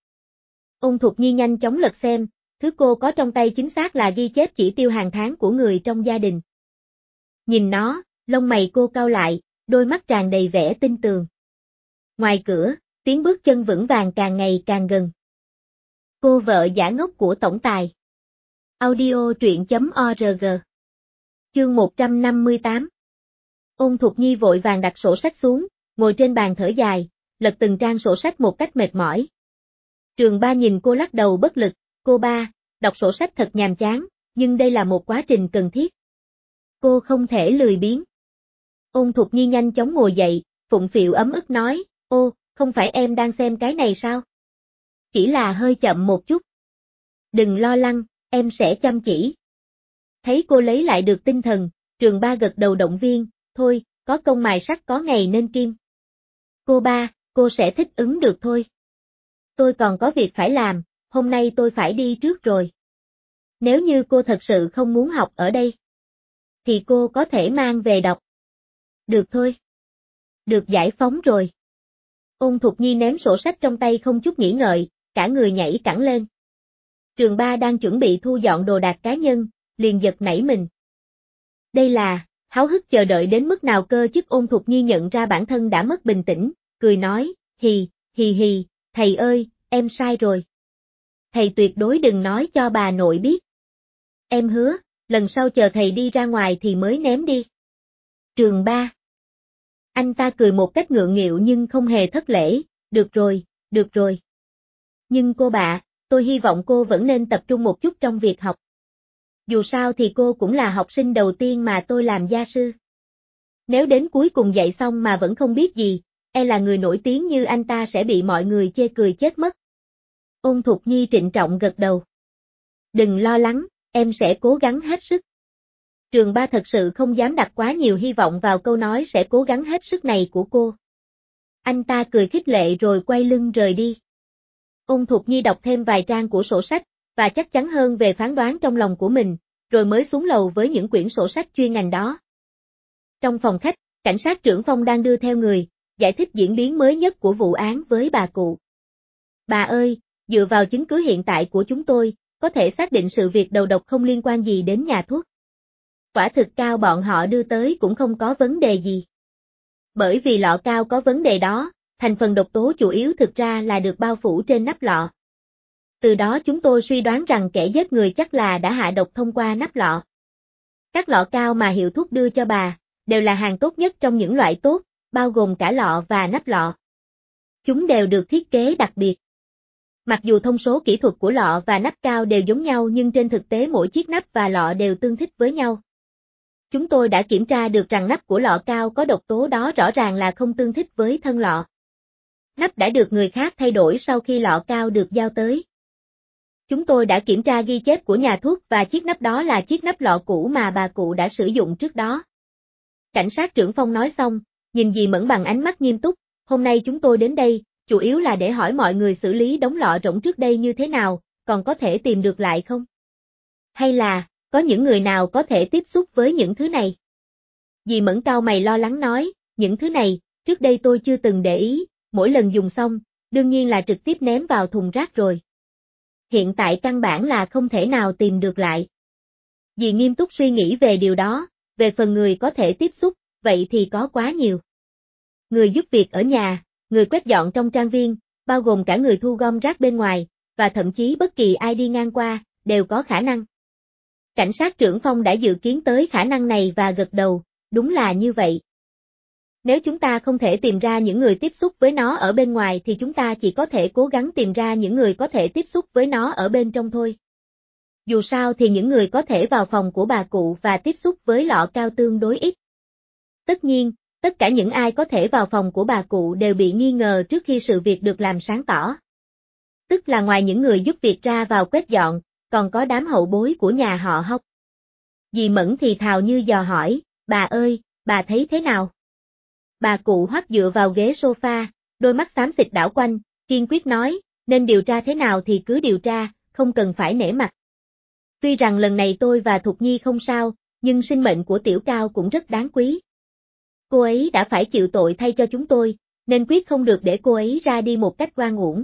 Speaker 1: Ôn Thục Nhi nhanh chóng lật xem, thứ cô có trong tay chính xác là ghi chép chỉ tiêu hàng tháng của người trong gia đình. Nhìn nó, Lông mày cô cau lại, đôi mắt tràn đầy vẻ tin tường. Ngoài cửa, tiếng bước chân vững vàng càng ngày càng gần. Cô vợ giả ngốc của tổng tài. Audio truyện.org. Chương 158. Ôn Thục Nhi vội vàng đặt sổ sách xuống, ngồi trên bàn thở dài, lật từng trang sổ sách một cách mệt mỏi. Trường Ba nhìn cô lắc đầu bất lực, cô ba, đọc sổ sách thật nhàm chán, nhưng đây là một quá trình cần thiết. Cô không thể lười biếng. Ôn Thục Nhi nhanh chóng ngồi dậy, phụng phịu ấm ức nói, ô, không phải em đang xem cái này sao? Chỉ là hơi chậm một chút. Đừng lo lắng, em sẽ chăm chỉ. Thấy cô lấy lại được tinh thần, Trường Ba gật đầu động viên, thôi, có công mài sắt có ngày nên kim. Cô ba, cô sẽ thích ứng được thôi. Tôi còn có việc phải làm, hôm nay tôi phải đi trước rồi. Nếu như cô thật sự không muốn học ở đây, thì cô có thể mang về đọc. Được thôi. Được giải phóng rồi. Ôn Thục Nhi ném sổ sách trong tay không chút nghĩ ngợi, cả người nhảy cẳng lên. Trường Ba đang chuẩn bị thu dọn đồ đạc cá nhân, liền giật nảy mình. Đây là, háo hức chờ đợi đến mức nào cơ chứ. Ôn Thục Nhi nhận ra bản thân đã mất bình tĩnh, cười nói, hì, thầy ơi, em sai rồi. Thầy tuyệt đối đừng nói cho bà nội biết. Em hứa, lần sau chờ thầy đi ra ngoài thì mới ném đi. Trường Ba. Anh ta cười một cách ngượng nghịu nhưng không hề thất lễ, được rồi. Nhưng cô bà, tôi hy vọng cô vẫn nên tập trung một chút trong việc học. Dù sao thì cô cũng là học sinh đầu tiên mà tôi làm gia sư. Nếu đến cuối cùng dạy xong mà vẫn không biết gì, là người nổi tiếng như anh ta sẽ bị mọi người chê cười chết mất. Ôn Thục Nhi trịnh trọng gật đầu. Đừng lo lắng, em sẽ cố gắng hết sức. Trường Ba thật sự không dám đặt quá nhiều hy vọng vào câu nói sẽ cố gắng hết sức này của cô. Anh ta cười khích lệ rồi quay lưng rời đi. Ôn Thục Nhi đọc thêm vài trang của sổ sách, và chắc chắn hơn về phán đoán trong lòng của mình, rồi mới xuống lầu với những quyển sổ sách chuyên ngành đó. Trong phòng khách, cảnh sát trưởng Phong đang đưa theo người, giải thích diễn biến mới nhất của vụ án với bà cụ. Bà ơi, dựa vào chứng cứ hiện tại của chúng tôi, có thể xác định sự việc đầu độc không liên quan gì đến nhà thuốc. Quả thực cao bọn họ đưa tới cũng không có vấn đề gì. Bởi vì lọ cao có vấn đề đó, thành phần độc tố chủ yếu thực ra là được bao phủ trên nắp lọ. Từ đó chúng tôi suy đoán rằng kẻ giết người chắc là đã hạ độc thông qua nắp lọ. Các lọ cao mà hiệu thuốc đưa cho bà, đều là hàng tốt nhất trong những loại tốt, bao gồm cả lọ và nắp lọ. Chúng đều được thiết kế đặc biệt. Mặc dù thông số kỹ thuật của lọ và nắp cao đều giống nhau nhưng trên thực tế mỗi chiếc nắp và lọ đều tương thích với nhau. Chúng tôi đã kiểm tra được rằng nắp của lọ cao có độc tố đó rõ ràng là không tương thích với thân lọ. Nắp đã được người khác thay đổi sau khi lọ cao được giao tới. Chúng tôi đã kiểm tra ghi chép của nhà thuốc và chiếc nắp đó là chiếc nắp lọ cũ mà bà cụ đã sử dụng trước đó. Cảnh sát trưởng Phong nói xong, nhìn dì Mẫn bằng ánh mắt nghiêm túc, hôm nay chúng tôi đến đây, chủ yếu là để hỏi mọi người xử lý đống lọ rỗng trước đây như thế nào, còn có thể tìm được lại không? Hay là, có những người nào có thể tiếp xúc với những thứ này? Dì Mẫn cau mày lo lắng nói, những thứ này, trước đây tôi chưa từng để ý, mỗi lần dùng xong, đương nhiên là trực tiếp ném vào thùng rác rồi. Hiện tại căn bản là không thể nào tìm được lại. Dì nghiêm túc suy nghĩ về điều đó, về phần người có thể tiếp xúc, vậy thì có quá nhiều. Người giúp việc ở nhà, người quét dọn trong trang viên, bao gồm cả người thu gom rác bên ngoài, và thậm chí bất kỳ ai đi ngang qua, đều có khả năng. Cảnh sát trưởng Phong đã dự kiến tới khả năng này và gật đầu, đúng là như vậy. Nếu chúng ta không thể tìm ra những người tiếp xúc với nó ở bên ngoài thì chúng ta chỉ có thể cố gắng tìm ra những người có thể tiếp xúc với nó ở bên trong thôi. Dù sao thì những người có thể vào phòng của bà cụ và tiếp xúc với lọ cao tương đối ít. Tất nhiên, tất cả những ai có thể vào phòng của bà cụ đều bị nghi ngờ trước khi sự việc được làm sáng tỏ. Tức là ngoài những người giúp việc ra vào quét dọn, còn có đám hậu bối của nhà họ Hóc. Dì Mẫn thì thào như dò hỏi, bà ơi, bà thấy thế nào? Bà cụ Hoắc dựa vào ghế sofa, đôi mắt xám xịt đảo quanh, kiên quyết nói, nên điều tra thế nào thì cứ điều tra, không cần phải nể mặt. Tuy rằng lần này tôi và Thục Nhi không sao, nhưng sinh mệnh của Tiểu Cao cũng rất đáng quý. Cô ấy đã phải chịu tội thay cho chúng tôi, nên quyết không được để cô ấy ra đi một cách oan uổng.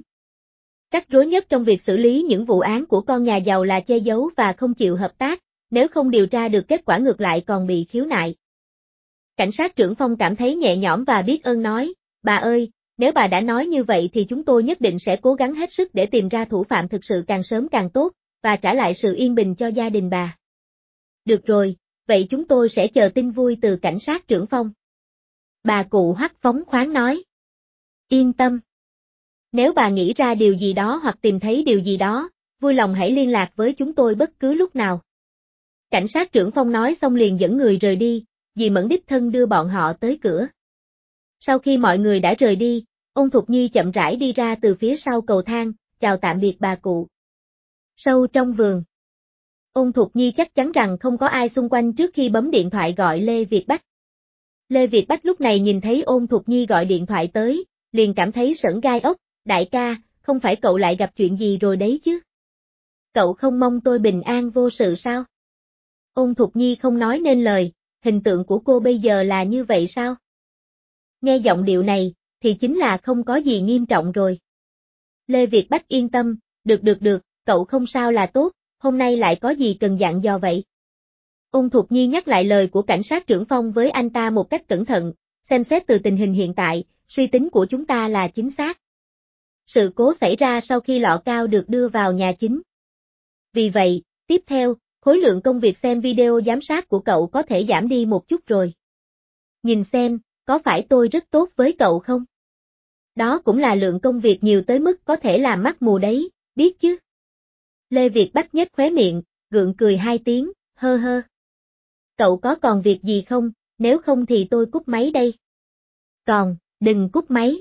Speaker 1: Rắc rối nhất trong việc xử lý những vụ án của con nhà giàu là che giấu và không chịu hợp tác, nếu không điều tra được kết quả ngược lại còn bị khiếu nại. Cảnh sát trưởng Phong cảm thấy nhẹ nhõm và biết ơn nói, bà ơi, nếu bà đã nói như vậy thì chúng tôi nhất định sẽ cố gắng hết sức để tìm ra thủ phạm thực sự càng sớm càng tốt, và trả lại sự yên bình cho gia đình bà. Được rồi, vậy chúng tôi sẽ chờ tin vui từ cảnh sát trưởng Phong. Bà cụ Hoắc phóng khoáng nói. Yên tâm. Nếu bà nghĩ ra điều gì đó hoặc tìm thấy điều gì đó, vui lòng hãy liên lạc với chúng tôi bất cứ lúc nào. Cảnh sát trưởng Phong nói xong liền dẫn người rời đi, dì Mẫn đích thân đưa bọn họ tới cửa. Sau khi mọi người đã rời đi, Ôn Thục Nhi chậm rãi đi ra từ phía sau cầu thang, chào tạm biệt bà cụ. Sâu trong vườn. Ôn Thục Nhi chắc chắn rằng không có ai xung quanh trước khi bấm điện thoại gọi Lê Việt Bách. Lê Việt Bách lúc này nhìn thấy Ôn Thục Nhi gọi điện thoại tới, liền cảm thấy sởn gai ốc, đại ca, không phải cậu lại gặp chuyện gì rồi đấy chứ? Cậu không mong tôi bình an vô sự sao? Ôn Thục Nhi không nói nên lời, hình tượng của cô bây giờ là như vậy sao? Nghe giọng điệu này, thì chính là không có gì nghiêm trọng rồi. Lê Việt Bách yên tâm, được, cậu không sao là tốt, hôm nay lại có gì cần dặn dò vậy? Ôn Thục Nhi nhắc lại lời của cảnh sát trưởng Phong với anh ta một cách cẩn thận, xem xét từ tình hình hiện tại, suy tính của chúng ta là chính xác. Sự cố xảy ra sau khi lọ cao được đưa vào nhà chính. Vì vậy, tiếp theo, khối lượng công việc xem video giám sát của cậu có thể giảm đi một chút rồi. Nhìn xem, có phải tôi rất tốt với cậu không? Đó cũng là lượng công việc nhiều tới mức có thể làm mắt mù đấy, biết chứ? Lê Việt Bách nhếch khóe miệng, gượng cười hai tiếng, hơ hơ. Cậu có còn việc gì không, nếu không thì tôi cúp máy đây. Còn, đừng cúp máy.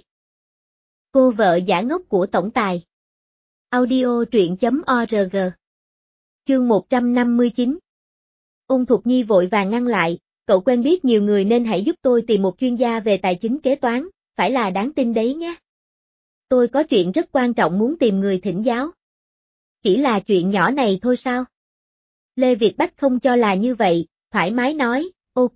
Speaker 1: Cô vợ giả ngốc của tổng tài. Audio truyện.org. Chương 159. Ôn Thục Nhi vội vàng ngăn lại, cậu quen biết nhiều người nên hãy giúp tôi tìm một chuyên gia về tài chính kế toán, phải là đáng tin đấy nhé. Tôi có chuyện rất quan trọng muốn tìm người thỉnh giáo. Chỉ là chuyện nhỏ này thôi sao? Lê Việt Bách không cho là như vậy, thoải mái nói, ok.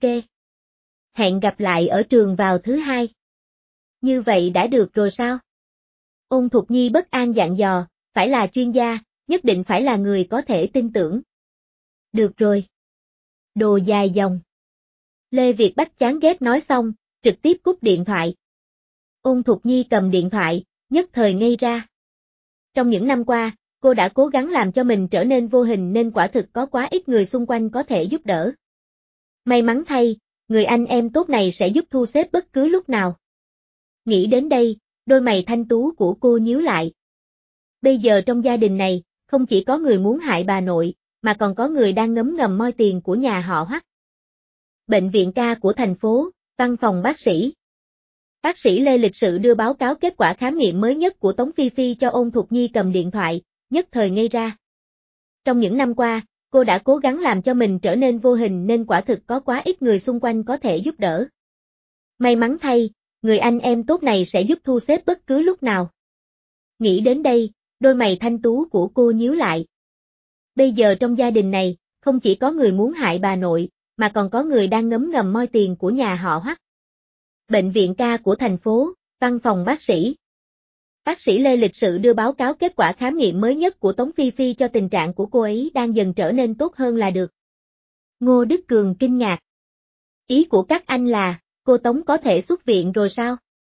Speaker 1: Hẹn gặp lại ở trường vào thứ hai. Như vậy đã được rồi sao? Ôn Thục Nhi bất an dặn dò, phải là chuyên gia, nhất định phải là người có thể tin tưởng. Được rồi. Đồ dài dòng. Lê Việt Bách chán ghét nói xong, trực tiếp cúp điện thoại. Ôn Thục Nhi cầm điện thoại, nhất thời ngây ra. Trong những năm qua, cô đã cố gắng làm cho mình trở nên vô hình nên quả thực có quá ít người xung quanh có thể giúp đỡ. May mắn thay, người anh em tốt này sẽ giúp thu xếp bất cứ lúc nào. Nghĩ đến đây, đôi mày thanh tú của cô nhíu lại. Bây giờ trong gia đình này, không chỉ có người muốn hại bà nội, mà còn có người đang ngấm ngầm moi tiền của nhà họ Hoắc. Bệnh viện ca của thành phố, văn phòng bác sĩ. Bác sĩ Lê lịch sự đưa báo cáo kết quả khám nghiệm mới nhất của Tống Phi Phi cho Ôn Thục Nhi cầm điện thoại, nhất thời ngây ra. Trong những năm qua, cô đã cố gắng làm cho mình trở nên vô hình nên quả thực có quá ít người xung quanh có thể giúp đỡ. May mắn thay, người anh em tốt này sẽ giúp thu xếp bất cứ lúc nào. Nghĩ đến đây, đôi mày thanh tú của cô nhíu lại. Bây giờ trong gia đình này, không chỉ có người muốn hại bà nội, mà còn có người đang ngấm ngầm moi tiền của nhà họ Hoắc. Bệnh viện ca của thành phố, văn phòng bác sĩ. Bác sĩ Lê lịch sự đưa báo cáo kết quả khám nghiệm mới nhất của Tống Phi Phi cho tình trạng của cô ấy đang dần trở nên tốt hơn là được. Ngô Đức Cường kinh ngạc. Ý của các anh là, cô Tống có thể xuất viện rồi sao?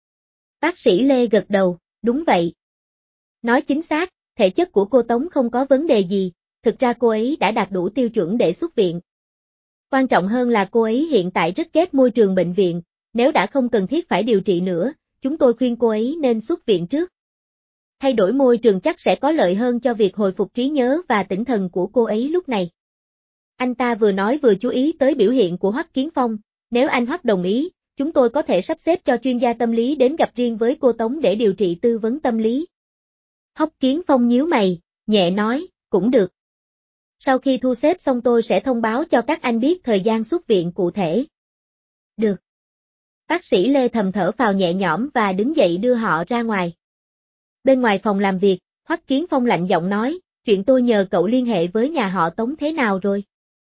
Speaker 1: Bác sĩ Lê gật đầu, đúng vậy. Nói chính xác, thể chất của cô Tống không có vấn đề gì, thực ra cô ấy đã đạt đủ tiêu chuẩn để xuất viện. Quan trọng hơn là cô ấy hiện tại rất ghét môi trường bệnh viện, nếu đã không cần thiết phải điều trị nữa, chúng tôi khuyên cô ấy nên xuất viện trước. Thay đổi môi trường chắc sẽ có lợi hơn cho việc hồi phục trí nhớ và tinh thần của cô ấy lúc này. Anh ta vừa nói vừa chú ý tới biểu hiện của Hoắc Kiến Phong, nếu anh Hoắc đồng ý, chúng tôi có thể sắp xếp cho chuyên gia tâm lý đến gặp riêng với cô Tống để điều trị tư vấn tâm lý. Hoắc Kiến Phong nhíu mày, nhẹ nói, cũng được. Sau khi thu xếp xong tôi sẽ thông báo cho các anh biết thời gian xuất viện cụ thể. Được. Bác sĩ Lê thầm thở phào nhẹ nhõm và đứng dậy đưa họ ra ngoài. Bên ngoài phòng làm việc, Hoắc Kiến Phong lạnh giọng nói, chuyện tôi nhờ cậu liên hệ với nhà họ Tống thế nào rồi?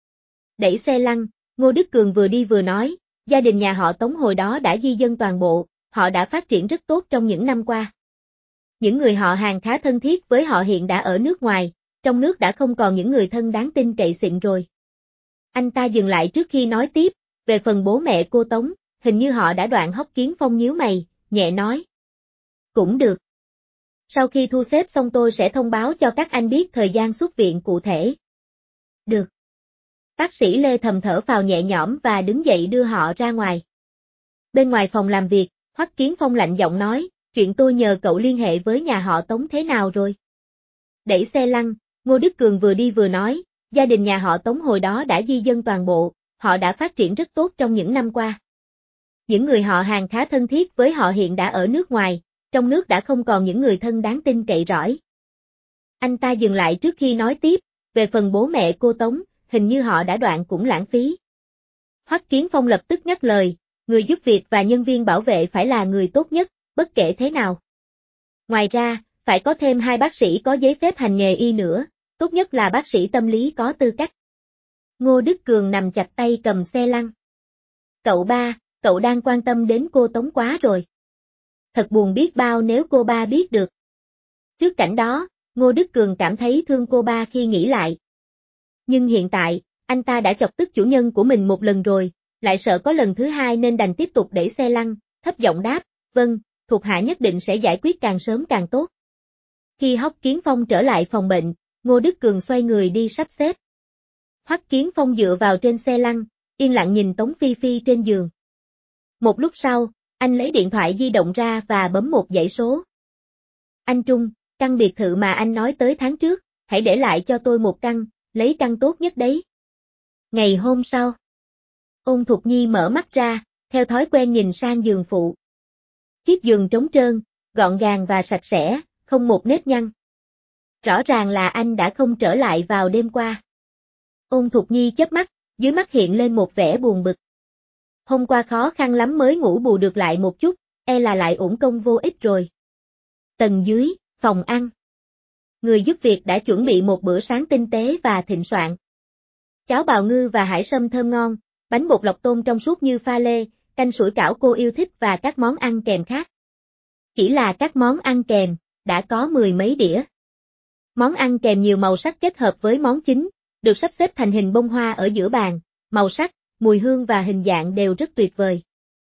Speaker 1: Đẩy xe lăn, Ngô Đức Cường vừa đi vừa nói, gia đình nhà họ Tống hồi đó đã di dân toàn bộ, họ đã phát triển rất tốt trong những năm qua. Những người họ hàng khá thân thiết với họ hiện đã ở nước ngoài, trong nước đã không còn những người thân đáng tin cậy xịn rồi. Anh ta dừng lại trước khi nói tiếp, về phần bố mẹ cô Tống, hình như họ đã đoạn. Hoắc Kiến Phong nhíu mày, nhẹ nói. Cũng được. Sau khi thu xếp xong tôi sẽ thông báo cho các anh biết thời gian xuất viện cụ thể. Được. Bác sĩ Lê thầm thở phào nhẹ nhõm và đứng dậy đưa họ ra ngoài. Bên ngoài phòng làm việc, Hoắc Kiến Phong lạnh giọng nói, chuyện tôi nhờ cậu liên hệ với nhà họ Tống thế nào rồi? Đẩy xe lăn, Ngô Đức Cường vừa đi vừa nói, gia đình nhà họ Tống hồi đó đã di dân toàn bộ, họ đã phát triển rất tốt trong những năm qua. Những người họ hàng khá thân thiết với họ hiện đã ở nước ngoài, trong nước đã không còn những người thân đáng tin cậy rõi. Anh ta dừng lại trước khi nói tiếp, về phần bố mẹ cô Tống, hình như họ đã đoạn cũng lãng phí. Hoắc Kiến Phong lập tức ngắt lời, người giúp việc và nhân viên bảo vệ phải là người tốt nhất, bất kể thế nào. Ngoài ra, phải có thêm 2 bác sĩ có giấy phép hành nghề y nữa, tốt nhất là bác sĩ tâm lý có tư cách. Ngô Đức Cường nằm chặt tay cầm xe lăn. Cậu ba, cậu đang quan tâm đến cô Tống quá rồi. Thật buồn biết bao nếu cô ba biết được. Trước cảnh đó, Ngô Đức Cường cảm thấy thương cô ba khi nghĩ lại. Nhưng hiện tại, anh ta đã chọc tức chủ nhân của mình một lần rồi, lại sợ có lần thứ hai nên đành tiếp tục đẩy xe lăn, thấp giọng đáp, vâng, thuộc hạ nhất định sẽ giải quyết càng sớm càng tốt. Khi Hoắc Kiến Phong trở lại phòng bệnh, Ngô Đức Cường xoay người đi sắp xếp. Hoắc Kiến Phong dựa vào trên xe lăn, yên lặng nhìn Tống Phi Phi trên giường. Một lúc sau, anh lấy điện thoại di động ra và bấm một dãy số. Anh Trung, căn biệt thự mà anh nói tới tháng trước, hãy để lại cho tôi một căn, lấy căn tốt nhất đấy. Ngày hôm sau, Ôn Thục Nhi mở mắt ra, theo thói quen nhìn sang giường phụ. Chiếc giường trống trơn, gọn gàng và sạch sẽ, không một nếp nhăn. Rõ ràng là anh đã không trở lại vào đêm qua. Ôn Thục Nhi chớp mắt, dưới mắt hiện lên một vẻ buồn bực. Hôm qua khó khăn lắm mới ngủ bù được lại một chút, e là lại uổng công vô ích rồi. Tầng dưới, phòng ăn. Người giúp việc đã chuẩn bị một bữa sáng tinh tế và thịnh soạn. Cháo bào ngư và hải sâm thơm ngon, bánh bột lọc tôm trong suốt như pha lê, canh sủi cảo cô yêu thích và các món ăn kèm khác. Chỉ là các món ăn kèm, đã có 10 mấy đĩa. Món ăn kèm nhiều màu sắc kết hợp với món chính, được sắp xếp thành hình bông hoa ở giữa bàn, màu sắc, mùi hương và hình dạng đều rất tuyệt vời.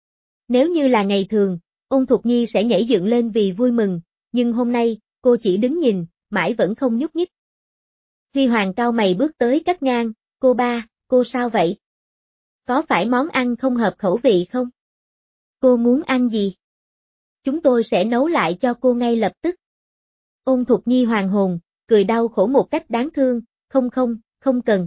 Speaker 1: Nếu như là ngày thường, Ôn Thục Nhi sẽ nhảy dựng lên vì vui mừng, nhưng hôm nay, cô chỉ đứng nhìn, mãi vẫn không nhúc nhích. Huy Hoàng cau mày bước tới cắt ngang, cô ba, cô sao vậy? Có phải món ăn không hợp khẩu vị không? Cô muốn ăn gì? Chúng tôi sẽ nấu lại cho cô ngay lập tức. Ôn Thục Nhi hoàn hồn, cười đau khổ một cách đáng thương, không cần.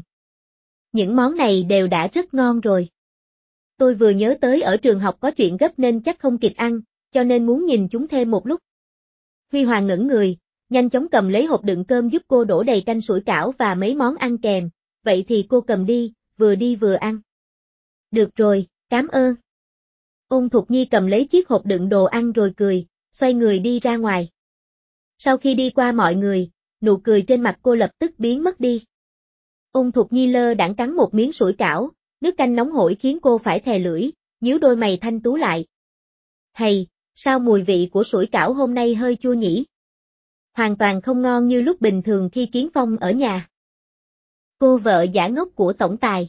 Speaker 1: Những món này đều đã rất ngon rồi. Tôi vừa nhớ tới ở trường học có chuyện gấp nên chắc không kịp ăn, cho nên muốn nhìn chúng thêm một lúc. Huy Hoàng ngẩng người, nhanh chóng cầm lấy hộp đựng cơm giúp cô đổ đầy canh sủi cảo và mấy món ăn kèm, vậy thì cô cầm đi vừa ăn. Được rồi, cảm ơn. Ôn Thục Nhi cầm lấy chiếc hộp đựng đồ ăn rồi cười, xoay người đi ra ngoài. Sau khi đi qua mọi người, nụ cười trên mặt cô lập tức biến mất đi. Ôn Thục Nhi lơ đãng cắn một miếng sủi cảo, nước canh nóng hổi khiến cô phải thè lưỡi, nhíu đôi mày thanh tú lại. Hay, sao mùi vị của sủi cảo hôm nay hơi chua nhỉ? Hoàn toàn không ngon như lúc bình thường khi Kiến Phong ở nhà. Cô vợ giả ngốc của tổng tài.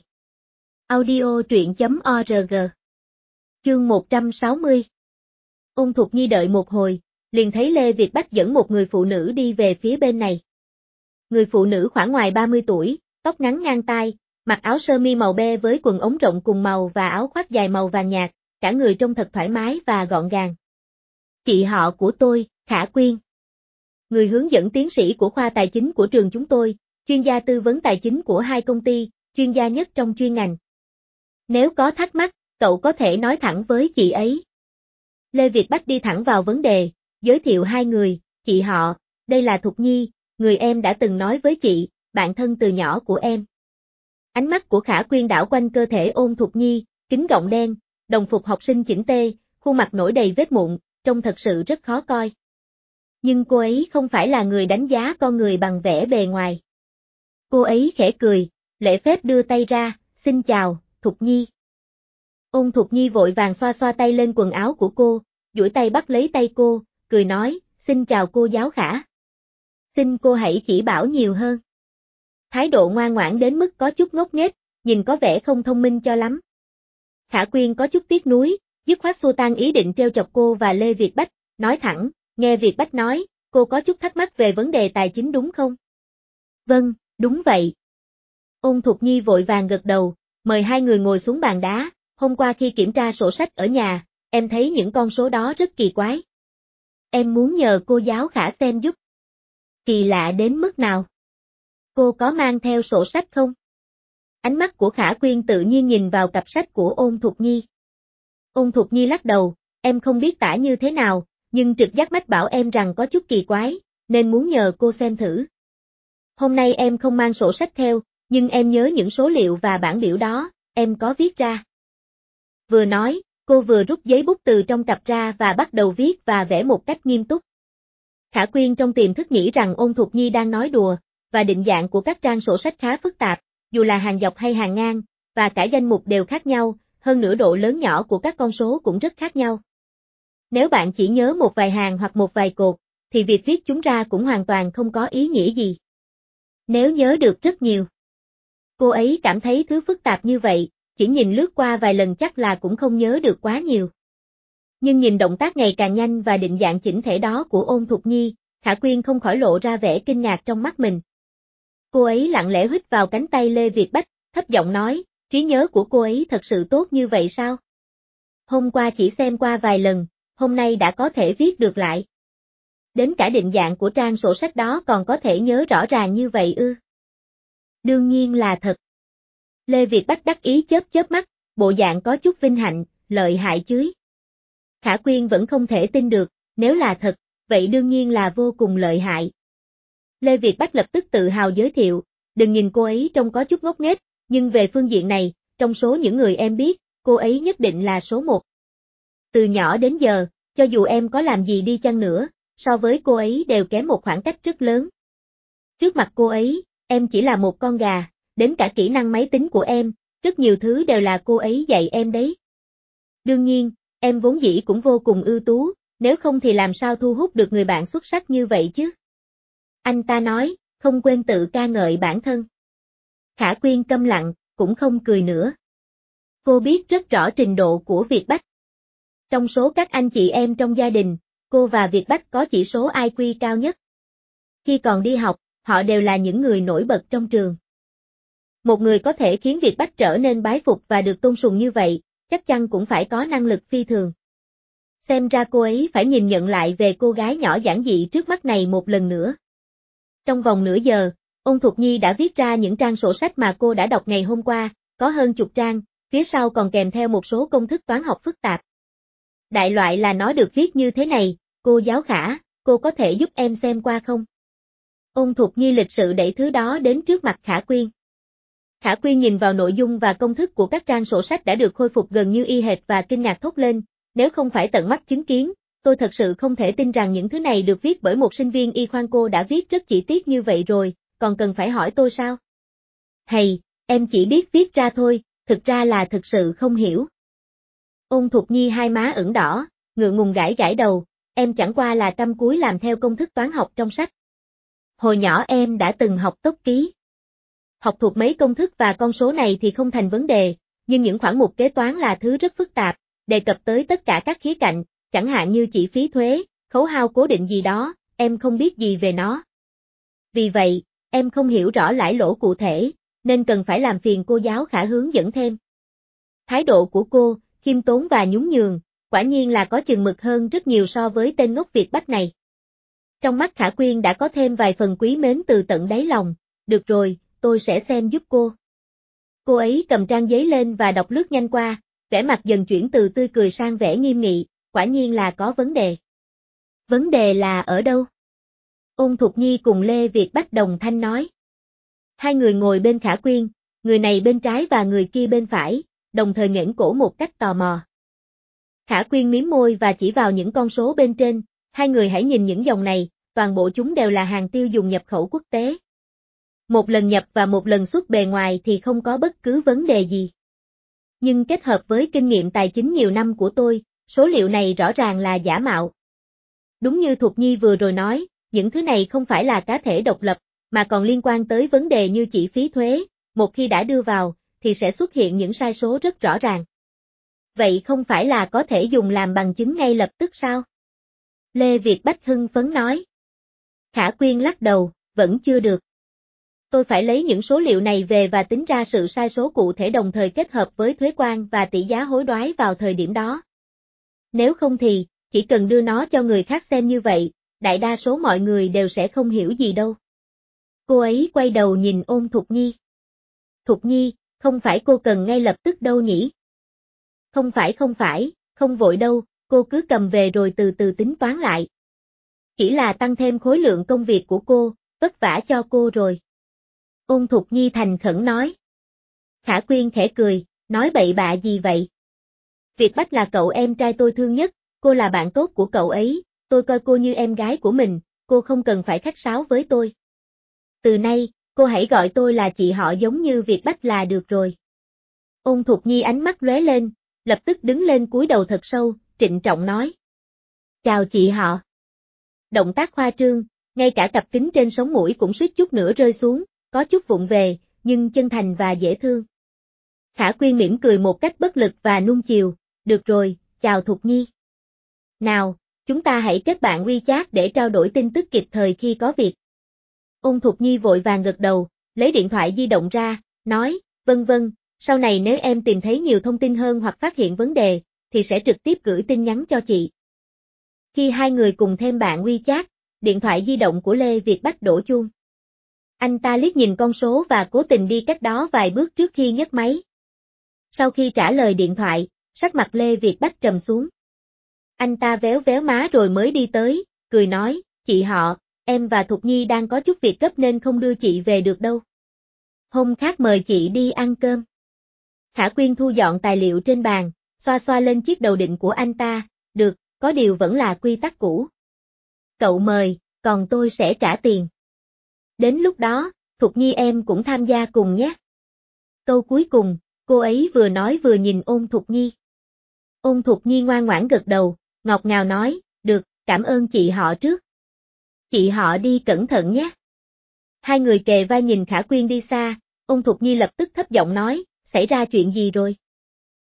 Speaker 1: Audio truyện.org. Chương 160. Ôn Thục Nhi đợi một hồi, liền thấy Lê Việt Bách dẫn một người phụ nữ đi về phía bên này. Người phụ nữ khoảng ngoài 30 tuổi, tóc ngắn ngang tai, mặc áo sơ mi màu be với quần ống rộng cùng màu và áo khoác dài màu vàng nhạt, cả người trông thật thoải mái và gọn gàng. Chị họ của tôi, Khả Quyên. Người hướng dẫn tiến sĩ của khoa tài chính của trường chúng tôi, chuyên gia tư vấn tài chính của 2 công ty, chuyên gia nhất trong chuyên ngành. Nếu có thắc mắc, cậu có thể nói thẳng với chị ấy. Lê Việt Bách đi thẳng vào vấn đề, giới thiệu 2 người, chị họ, đây là Thục Nhi, người em đã từng nói với chị, bạn thân từ nhỏ của em. Ánh mắt của Khả Quyên đảo quanh cơ thể Ôn Thục Nhi, kính gọng đen, đồng phục học sinh chỉnh tê, khuôn mặt nổi đầy vết mụn, trông thật sự rất khó coi. Nhưng cô ấy không phải là người đánh giá con người bằng vẻ bề ngoài. Cô ấy khẽ cười, lễ phép đưa tay ra, xin chào, Thục Nhi. Ôn Thục Nhi vội vàng xoa xoa tay lên quần áo của cô, duỗi tay bắt lấy tay cô, cười nói, xin chào cô giáo Khả. Xin cô hãy chỉ bảo nhiều hơn. Thái độ ngoan ngoãn đến mức có chút ngốc nghếch, nhìn có vẻ không thông minh cho lắm. Khả Quyên có chút tiếc nuối, dứt khoát xua tan ý định trêu chọc cô và Lê Việt Bách, nói thẳng, nghe Việt Bách nói, cô có chút thắc mắc về vấn đề tài chính đúng không? Vâng, đúng vậy. Ôn Thục Nhi vội vàng gật đầu, mời hai người ngồi xuống bàn đá, hôm qua khi kiểm tra sổ sách ở nhà, em thấy những con số đó rất kỳ quái. Em muốn nhờ cô giáo Khả xem giúp. Kỳ lạ đến mức nào? Cô có mang theo sổ sách không? Ánh mắt của Khả Quyên tự nhiên nhìn vào cặp sách của Ôn Thục Nhi. Ôn Thục Nhi lắc đầu, em không biết tả như thế nào, nhưng trực giác mách bảo em rằng có chút kỳ quái, nên muốn nhờ cô xem thử. Hôm nay em không mang sổ sách theo, nhưng em nhớ những số liệu và bảng biểu đó, em có viết ra. Vừa nói, cô vừa rút giấy bút từ trong cặp ra và bắt đầu viết và vẽ một cách nghiêm túc. Khả Quyên trong tiềm thức nghĩ rằng Ôn Thục Nhi đang nói đùa, và định dạng của các trang sổ sách khá phức tạp, dù là hàng dọc hay hàng ngang, và cả danh mục đều khác nhau, hơn nữa độ lớn nhỏ của các con số cũng rất khác nhau. Nếu bạn chỉ nhớ một vài hàng hoặc một vài cột, thì việc viết chúng ra cũng hoàn toàn không có ý nghĩa gì. Nếu nhớ được rất nhiều. Cô ấy cảm thấy thứ phức tạp như vậy, chỉ nhìn lướt qua vài lần chắc là cũng không nhớ được quá nhiều. Nhưng nhìn động tác ngày càng nhanh và định dạng chỉnh thể đó của Ôn Thục Nhi, Khả Quyên không khỏi lộ ra vẻ kinh ngạc trong mắt mình. Cô ấy lặng lẽ hít vào cánh tay Lê Việt Bách, thấp giọng nói, trí nhớ của cô ấy thật sự tốt như vậy sao? Hôm qua chỉ xem qua vài lần, hôm nay đã có thể viết được lại. Đến cả định dạng của trang sổ sách đó còn có thể nhớ rõ ràng như vậy ư? Đương nhiên là thật. Lê Việt Bách đắc ý chớp mắt, bộ dạng có chút vinh hạnh, lợi hại chứ. Khả Quyên vẫn không thể tin được, nếu là thật, vậy đương nhiên là vô cùng lợi hại. Lê Việt Bách lập tức tự hào giới thiệu, đừng nhìn cô ấy trông có chút ngốc nghếch, nhưng về phương diện này, trong số những người em biết, cô ấy nhất định là số một. Từ nhỏ đến giờ, cho dù em có làm gì đi chăng nữa, so với cô ấy đều kém một khoảng cách rất lớn. Trước mặt cô ấy, em chỉ là một con gà, đến cả kỹ năng máy tính của em, rất nhiều thứ đều là cô ấy dạy em đấy. Đương nhiên, em vốn dĩ cũng vô cùng ưu tú, nếu không thì làm sao thu hút được người bạn xuất sắc như vậy chứ? Anh ta nói, không quên tự ca ngợi bản thân. Khả Quyên câm lặng, cũng không cười nữa. Cô biết rất rõ trình độ của Việt Bách. Trong số các anh chị em trong gia đình, cô và Việt Bách có chỉ số IQ cao nhất. Khi còn đi học, họ đều là những người nổi bật trong trường. Một người có thể khiến Việt Bách trở nên bái phục và được tôn sùng như vậy, chắc chắn cũng phải có năng lực phi thường. Xem ra cô ấy phải nhìn nhận lại về cô gái nhỏ giản dị trước mắt này một lần nữa. Trong vòng nửa giờ, Ôn Thục Nhi đã viết ra những trang sổ sách mà cô đã đọc ngày hôm qua, có hơn chục trang, phía sau còn kèm theo một số công thức toán học phức tạp. Đại loại là nó được viết như thế này, cô giáo Khả, cô có thể giúp em xem qua không? Ôn Thục Nhi lịch sự đẩy thứ đó đến trước mặt Khả Quyên. Khả Quyên nhìn vào nội dung và công thức của các trang sổ sách đã được khôi phục gần như y hệt và kinh ngạc thốt lên, nếu không phải tận mắt chứng kiến, tôi thật sự không thể tin rằng những thứ này được viết bởi một sinh viên y khoa. Cô đã viết rất chi tiết như vậy rồi, còn cần phải hỏi tôi sao? Hay, em chỉ biết viết ra thôi, thực ra là thực sự không hiểu. Ôn Thục Nhi hai má ửng đỏ, ngượng ngùng gãi gãi đầu, em chẳng qua là cắm cúi làm theo công thức toán học trong sách. Hồi nhỏ em đã từng học tốc ký. Học thuộc mấy công thức và con số này thì không thành vấn đề, nhưng những khoản mục kế toán là thứ rất phức tạp, đề cập tới tất cả các khía cạnh, chẳng hạn như chi phí thuế, khấu hao cố định gì đó, em không biết gì về nó. Vì vậy, em không hiểu rõ lãi lỗ cụ thể, nên cần phải làm phiền cô giáo Khả hướng dẫn thêm. Thái độ của cô, khiêm tốn và nhún nhường, quả nhiên là có chừng mực hơn rất nhiều so với tên ngốc Việt Bách này. Trong mắt Khả Quyên đã có thêm vài phần quý mến từ tận đáy lòng, được rồi, tôi sẽ xem giúp cô. Cô ấy cầm trang giấy lên và đọc lướt nhanh qua, vẻ mặt dần chuyển từ tươi cười sang vẻ nghiêm nghị, quả nhiên là có vấn đề. Vấn đề là ở đâu? Ôn Thục Nhi cùng Lê Việt Bách đồng thanh nói. Hai người ngồi bên Khả Quyên, người này bên trái và người kia bên phải, đồng thời nghển cổ một cách tò mò. Khả Quyên mím môi và chỉ vào những con số bên trên, hai người hãy nhìn những dòng này, toàn bộ chúng đều là hàng tiêu dùng nhập khẩu quốc tế. Một lần nhập và một lần xuất bề ngoài thì không có bất cứ vấn đề gì. Nhưng kết hợp với kinh nghiệm tài chính nhiều năm của tôi, số liệu này rõ ràng là giả mạo. Đúng như Thục Nhi vừa rồi nói, những thứ này không phải là cá thể độc lập, mà còn liên quan tới vấn đề như chi phí thuế, một khi đã đưa vào, thì sẽ xuất hiện những sai số rất rõ ràng. Vậy không phải là có thể dùng làm bằng chứng ngay lập tức sao? Lê Việt Bách hưng phấn nói. Khả Quyên lắc đầu, vẫn chưa được. Tôi phải lấy những số liệu này về và tính ra sự sai số cụ thể đồng thời kết hợp với thuế quan và tỷ giá hối đoái vào thời điểm đó. Nếu không thì, chỉ cần đưa nó cho người khác xem như vậy, đại đa số mọi người đều sẽ không hiểu gì đâu. Cô ấy quay đầu nhìn Ôn Thục Nhi. Thục Nhi, không phải cô cần ngay lập tức đâu nhỉ? Không phải, không vội đâu, cô cứ cầm về rồi từ từ tính toán lại. Chỉ là tăng thêm khối lượng công việc của cô, vất vả cho cô rồi. Ôn Thục Nhi thành khẩn nói. Khả Quyên khẽ cười, nói bậy bạ gì vậy? Việt Bách là cậu em trai tôi thương nhất, cô là bạn tốt của cậu ấy, tôi coi cô như em gái của mình, cô không cần phải khách sáo với tôi. Từ nay, cô hãy gọi tôi là chị họ giống như Việt Bách là được rồi. Ôn Thục Nhi ánh mắt lóe lên, lập tức đứng lên cúi đầu thật sâu, trịnh trọng nói. Chào chị họ. Động tác khoa trương, ngay cả cặp kính trên sống mũi cũng suýt chút nữa rơi xuống, có chút vụng về, nhưng chân thành và dễ thương. Khả Quyên mỉm cười một cách bất lực và nuông chiều, được rồi, chào Thục Nhi. Nào, chúng ta hãy kết bạn WeChat để trao đổi tin tức kịp thời khi có việc. Ôn Thục Nhi vội vàng gật đầu, lấy điện thoại di động ra, nói, vâng, sau này nếu em tìm thấy nhiều thông tin hơn hoặc phát hiện vấn đề, thì sẽ trực tiếp gửi tin nhắn cho chị. Khi hai người cùng thêm bạn WeChat, điện thoại di động của Lê Việt Bách đổ chuông. Anh ta liếc nhìn con số và cố tình đi cách đó vài bước trước khi nhấc máy. Sau khi trả lời điện thoại, sắc mặt Lê Việt Bách trầm xuống. Anh ta véo véo má rồi mới đi tới, cười nói, chị họ, em và Thục Nhi đang có chút việc gấp nên không đưa chị về được đâu. Hôm khác mời chị đi ăn cơm. Khả Quyên thu dọn tài liệu trên bàn, xoa xoa lên chiếc đầu định của anh ta, được, có điều vẫn là quy tắc cũ. Cậu mời, còn tôi sẽ trả tiền. Đến lúc đó, Thục Nhi em cũng tham gia cùng nhé. Câu cuối cùng, cô ấy vừa nói vừa nhìn Ôn Thục Nhi. Ôn Thục Nhi ngoan ngoãn gật đầu, ngọt ngào nói, được, cảm ơn chị họ trước. Chị họ đi cẩn thận nhé. Hai người kề vai nhìn Khả Quyên đi xa, Ôn Thục Nhi lập tức thấp giọng nói, xảy ra chuyện gì rồi?